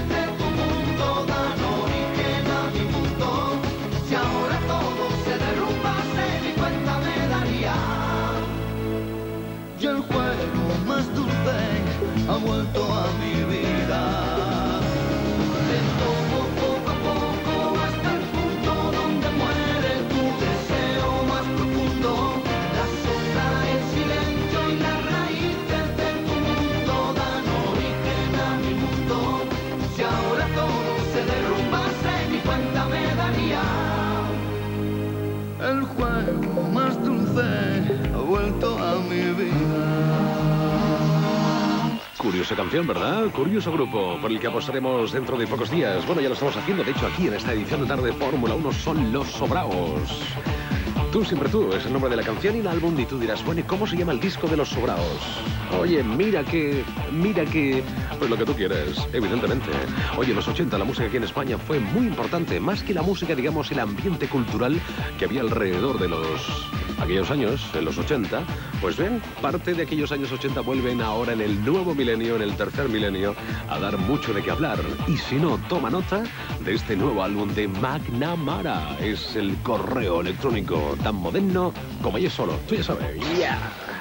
fe ha vuelto a mi vida. Curiosa canción, ¿verdad? Curioso grupo por el que apostaremos dentro de pocos días. Bueno, ya lo estamos haciendo, de hecho, aquí en esta edición de tarde de Fórmula 1 son Los Sobraos. Tú, siempre tú, es el nombre de la canción y el álbum, y tú dirás, bueno, ¿y cómo se llama el disco de Los Sobraos? Oye, mira que, pues lo que tú quieres, evidentemente. Oye, en los 80 la música aquí en España fue muy importante, más que la música, digamos, el ambiente cultural que había alrededor de aquellos años, en los 80. Pues bien, parte de aquellos años 80 vuelven ahora en el nuevo milenio, en el tercer milenio, a dar mucho de qué hablar. Y si no, toma nota de este nuevo álbum de McNamara. Es el correo electrónico tan moderno como ella solo. Tú ya sabes. ¡Yeah!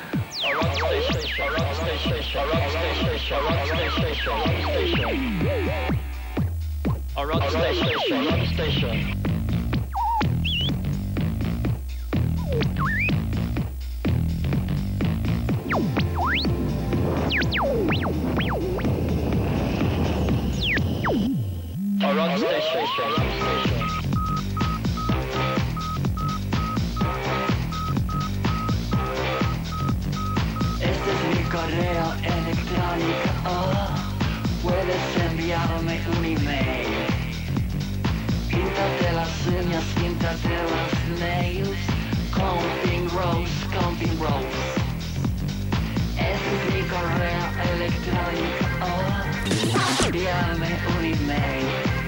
Este es mi correo electrónico, puedes enviarme un email. Píntate las uñas, píntate los nails, Comping Rose. Este es mi correo electrónico, envíame un email.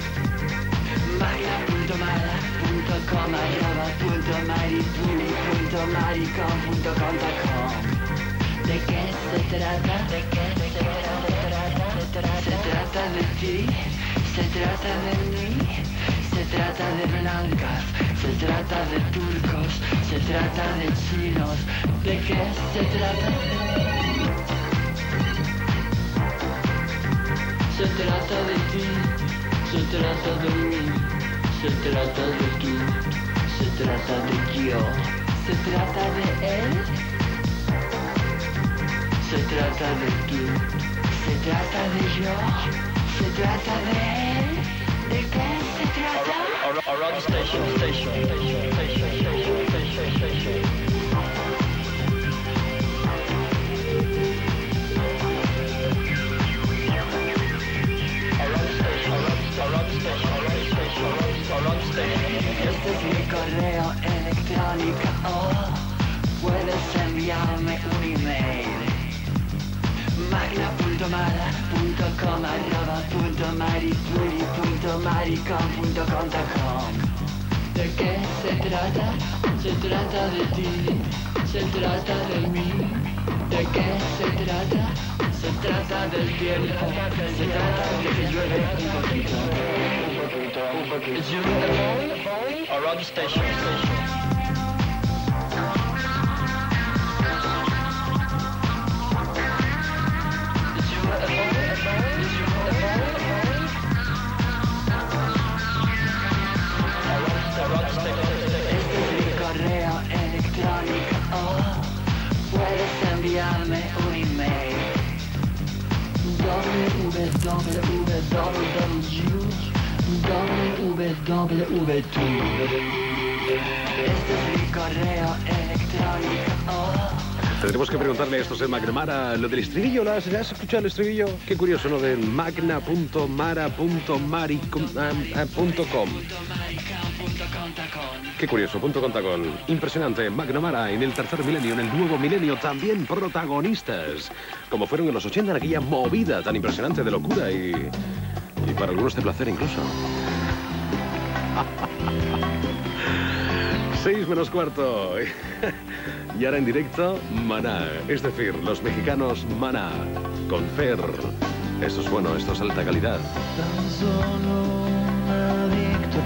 magna.mara.maricom.com. ¿De qué se trata? Se trata de ti, se trata de mí, se trata de blancas, se trata de turcos, se trata de chinos. ¿De qué se trata? Se trata de ti, se trata de mí, se trata de tú, se trata de yo, se trata de él, se trata de tú, se trata de yo, se trata de él. ¿De qué se trata? Around station. Este es mi correo electrónico, puedes enviarme un email. magna.mara.maricom.com. ¿De qué se trata? Se trata de ti, se trata de mí. ¿De qué se trata? Se trata del tiempo, se trata de que llueve un poquito. Is you alone? Around the station. Este es mi correo electrónico, puedes enviarme un email. www. Este es mi correo electrónico. Tendremos que preguntarle a estos de McNamara lo del estribillo. ¿Has escuchado el estribillo? Qué curioso, ¿no? Del magna.mara.maricom.com. Qué curioso, .com. Impresionante. McNamara en el tercer milenio, en el nuevo milenio, también protagonistas, como fueron en los 80 en aquella movida tan impresionante de locura y para algunos de placer incluso. 6:45. Y ahora en directo, Maná. Es decir, los mexicanos Maná. Con Fer. Esto es bueno, esto es alta calidad. Tan solo un adicto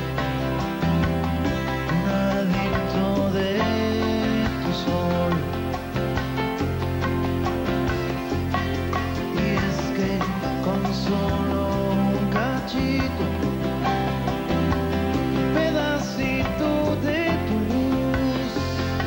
de tu sol. Y es que con solo un cachito, pedacito de tu luz,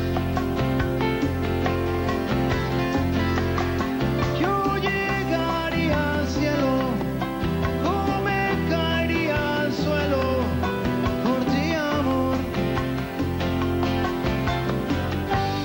yo llegaría al cielo, como me caería al suelo por ti, amor.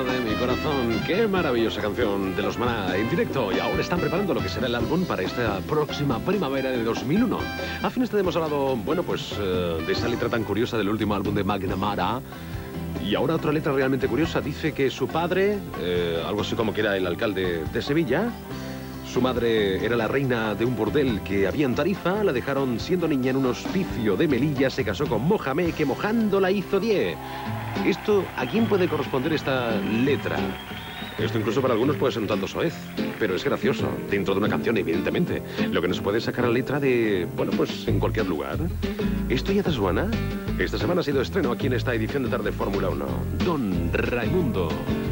de mi corazón. Qué maravillosa canción de los Maná en directo. Y ahora están preparando lo que será el álbum para esta próxima primavera de 2001. A fin hemos hablado, bueno, pues de esa letra tan curiosa del último álbum de McNamara. Y ahora otra letra realmente curiosa. Dice que su padre, algo así como que era el alcalde de Sevilla, su madre era la reina de un burdel que había en Tarifa, la dejaron siendo niña en un hospicio de Melilla, se casó con Mohamed, que mojando la hizo 10. Esto, ¿a quién puede corresponder esta letra? Esto incluso para algunos puede ser un tanto soez, pero es gracioso, dentro de una canción, evidentemente. Lo que no se puede sacar la letra de, bueno, pues en cualquier lugar. ¿Esto ya te suena? Esta semana ha sido estreno aquí en esta edición de Tarde Fórmula 1. Don Raimundo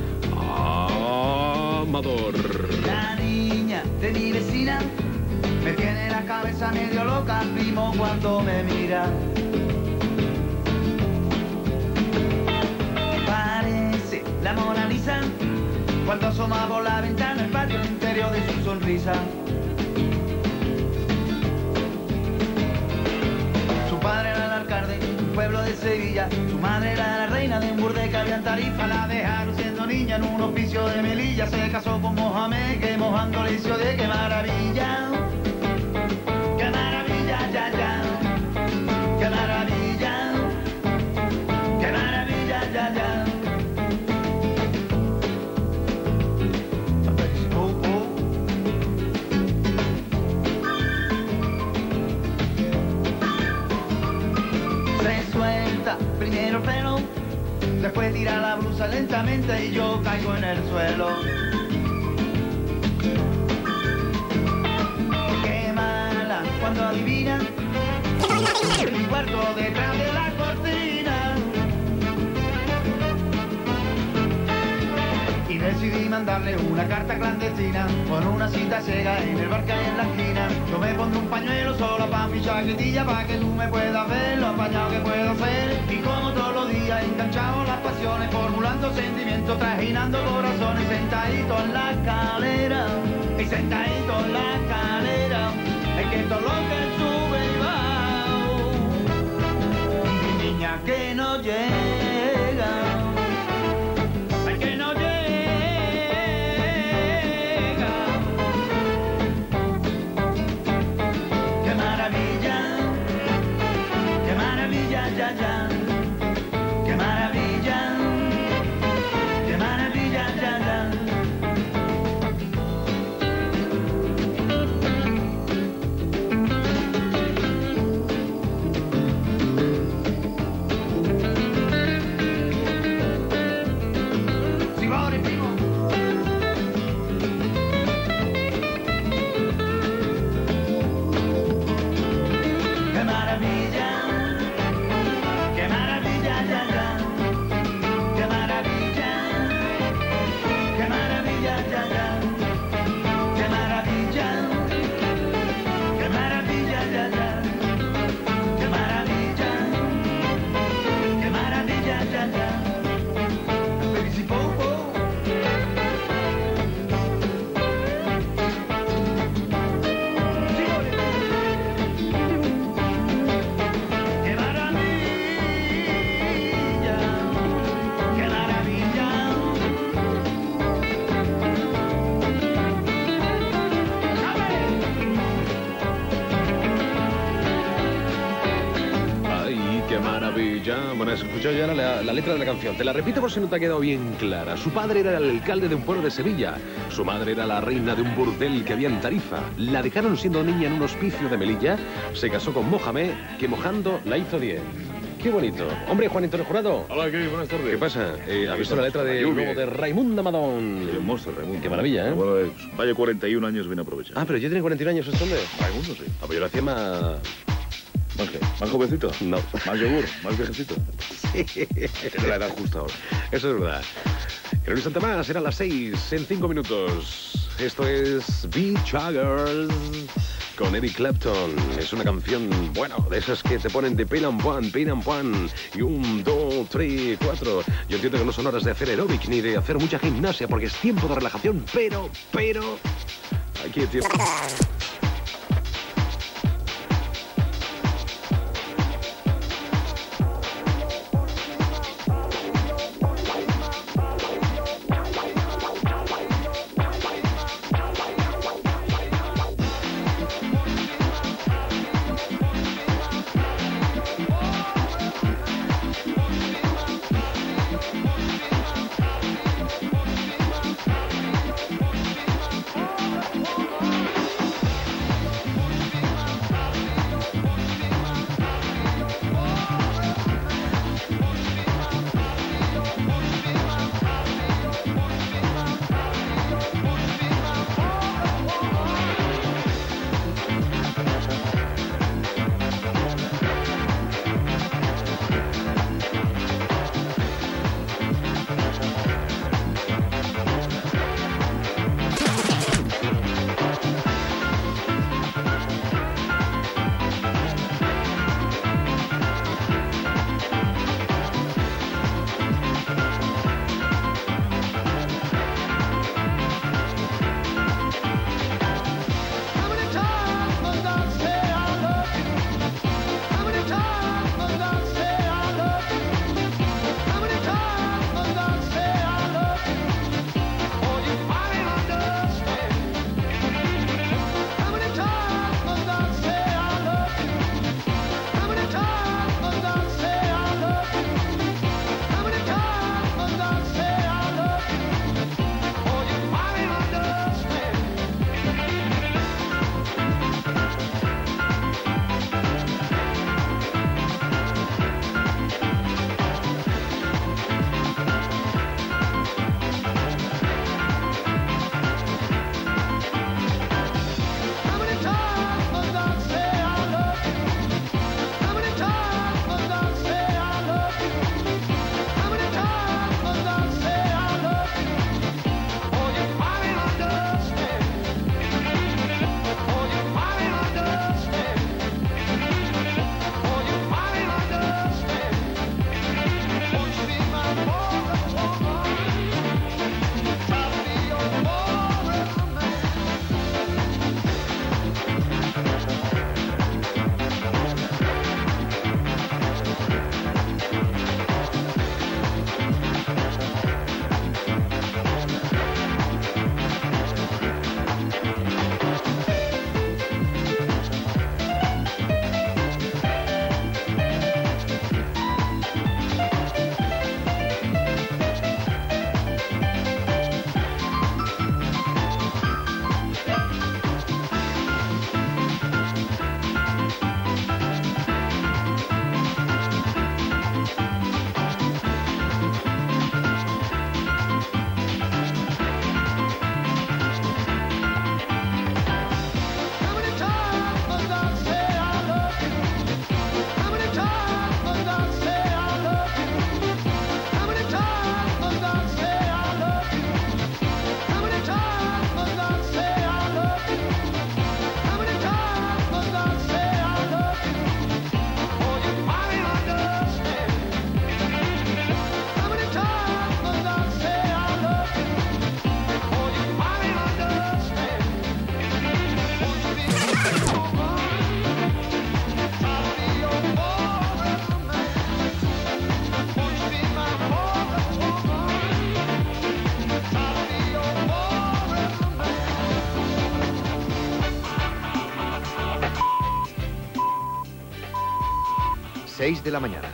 Amador. La niña de mi vecina me tiene la cabeza medio loca, primo, cuando me mira. Parece la Mona Lisa cuando asoma por la ventana el patio interior de su sonrisa. Su padre era el alcalde de un pueblo de Sevilla, su madre era la reina de un burdel que había en Tarifa, la dejaron siendo niña en un hospicio de Melilla, se casó con Mohamed, que mojando le hizo 10, qué maravilla, qué maravilla, ya, ya, qué maravilla, qué maravilla, ya, ya. Primero el pelo, después tira la blusa lentamente y yo caigo en el suelo. Qué mala cuando adivina en mi cuarto detrás de la cortina. Y decidí mandarle una carta clandestina con una cinta ciega en el bar que hay en la esquina. Yo me pondré un pañuelo solo pa' mi chaquetilla, pa' que tú me puedas ver lo apañado que puedo ser. Y como todos los días enganchamos las pasiones, formulando sentimientos, trajinando corazones, sentadito en la escalera, y sentadito en la escalera, es que todo lo que sube y va, mi niña que no llega, ay que no llega. Ya, ya. Qué maravilla, ya, ya. Sigore, primo. Qué maravilla. Bueno, has escuchado ya la letra de la canción. Te la repito por si no te ha quedado bien clara. Su padre era el alcalde de un pueblo de Sevilla. Su madre era la reina de un burdel que había en Tarifa. La dejaron siendo niña en un hospicio de Melilla. Se casó con Mohamed, que mojando la hizo 10. Qué bonito. Hombre, Juan Antonio Jurado. Hola, ¿qué? Buenas tardes. ¿Qué pasa? ¿Has visto la letra de nuevo de Raimundo Amadón? El monstruo Raimundo. Qué maravilla, ¿eh? Bueno, vaya 41 años bien aprovechados. Ah, pero yo tenía 41 años, ¿este hombre? Raimundo, sí. Ah, pues yo lo hacía más... ¿Más qué? ¿Más jovencito? No. ¿Más yogur? ¿Más viejecito? Sí. Es la edad justa ahora. Eso es verdad. En un instante más, eran las 6 en 5 minutos. Esto es Beach Huggers con Eric Clapton. Es una canción, bueno, de esas que te ponen de pin and pan, y 1, 2, 3, 4. Yo entiendo que no son horas de hacer aeróbic ni de hacer mucha gimnasia porque es tiempo de relajación, pero... Aquí, tío. 6 de la mañana.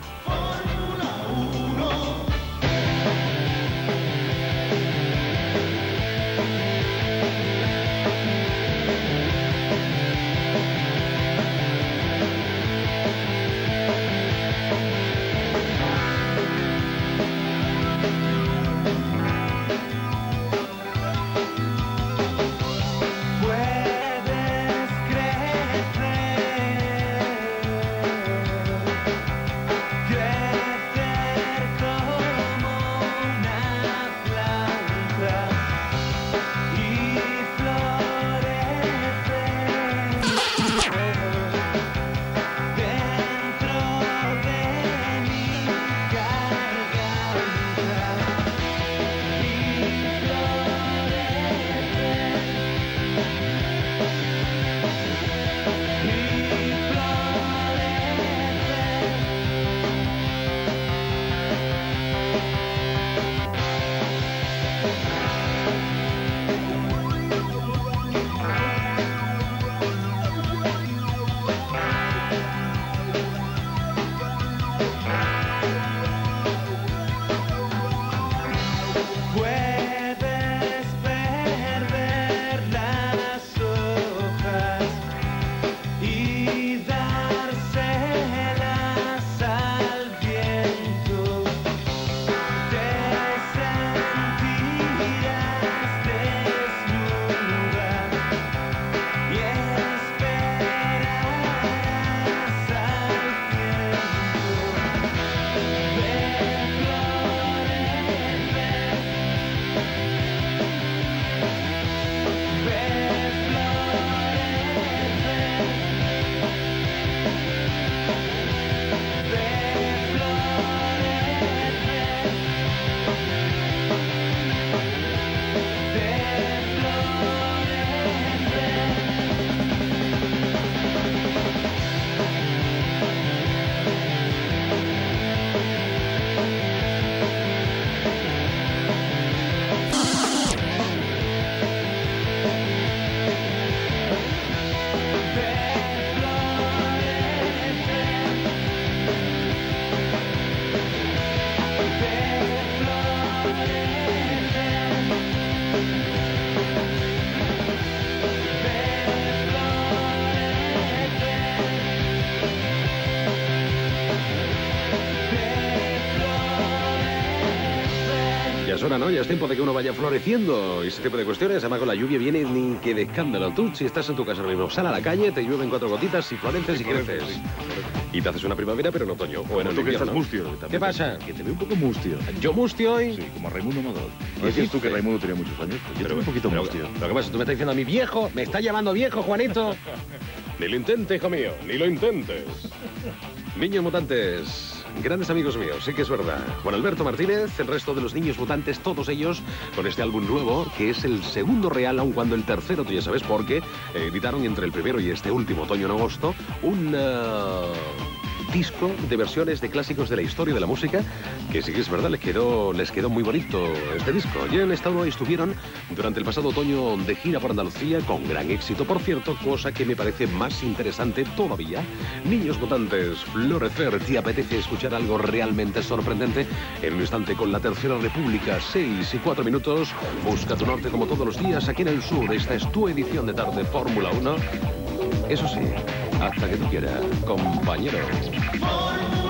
Es hora, ¿no? Ya es tiempo de que uno vaya floreciendo. Y ese tipo de cuestiones, además con la lluvia viene ni que de escándalo. Tú, si estás en tu casa ahora mismo, sal a la calle, te llueven 4 gotitas y floreces y creces. Y te haces una primavera, pero en otoño. O en el que estás invierno. mustio. ¿Qué pasa? Que te veo un poco mustio. ¿Yo mustio hoy? Sí, como Raimundo Amador. ¿No decías tú que Raimundo tenía muchos años? Yo tengo un poquito mustio. Lo que pasa, tú me estás diciendo a mi viejo, me está llamando viejo, Juanito. Ni lo intentes, hijo mío, ni lo intentes. Niños mutantes, grandes amigos míos, sí que es verdad. Juan Alberto Martínez, el resto de los niños mutantes, todos ellos con este álbum nuevo, que es el segundo real, aun cuando el tercero, tú ya sabes por qué, editaron entre el primero y este último otoño en agosto, un disco de versiones de clásicos de la historia de la música, que sí que es verdad, les quedó muy bonito este disco. Ya en estado estuvieron durante el pasado otoño de gira por Andalucía, con gran éxito, por cierto, cosa que me parece más interesante todavía. Niños mutantes, florecer, ¿te apetece escuchar algo realmente sorprendente? En un instante con la Tercera República, 6 y 4 minutos, busca tu norte como todos los días aquí en el sur. Esta es tu edición de tarde Fórmula 1. Eso sí, hasta que tú quieras, compañero.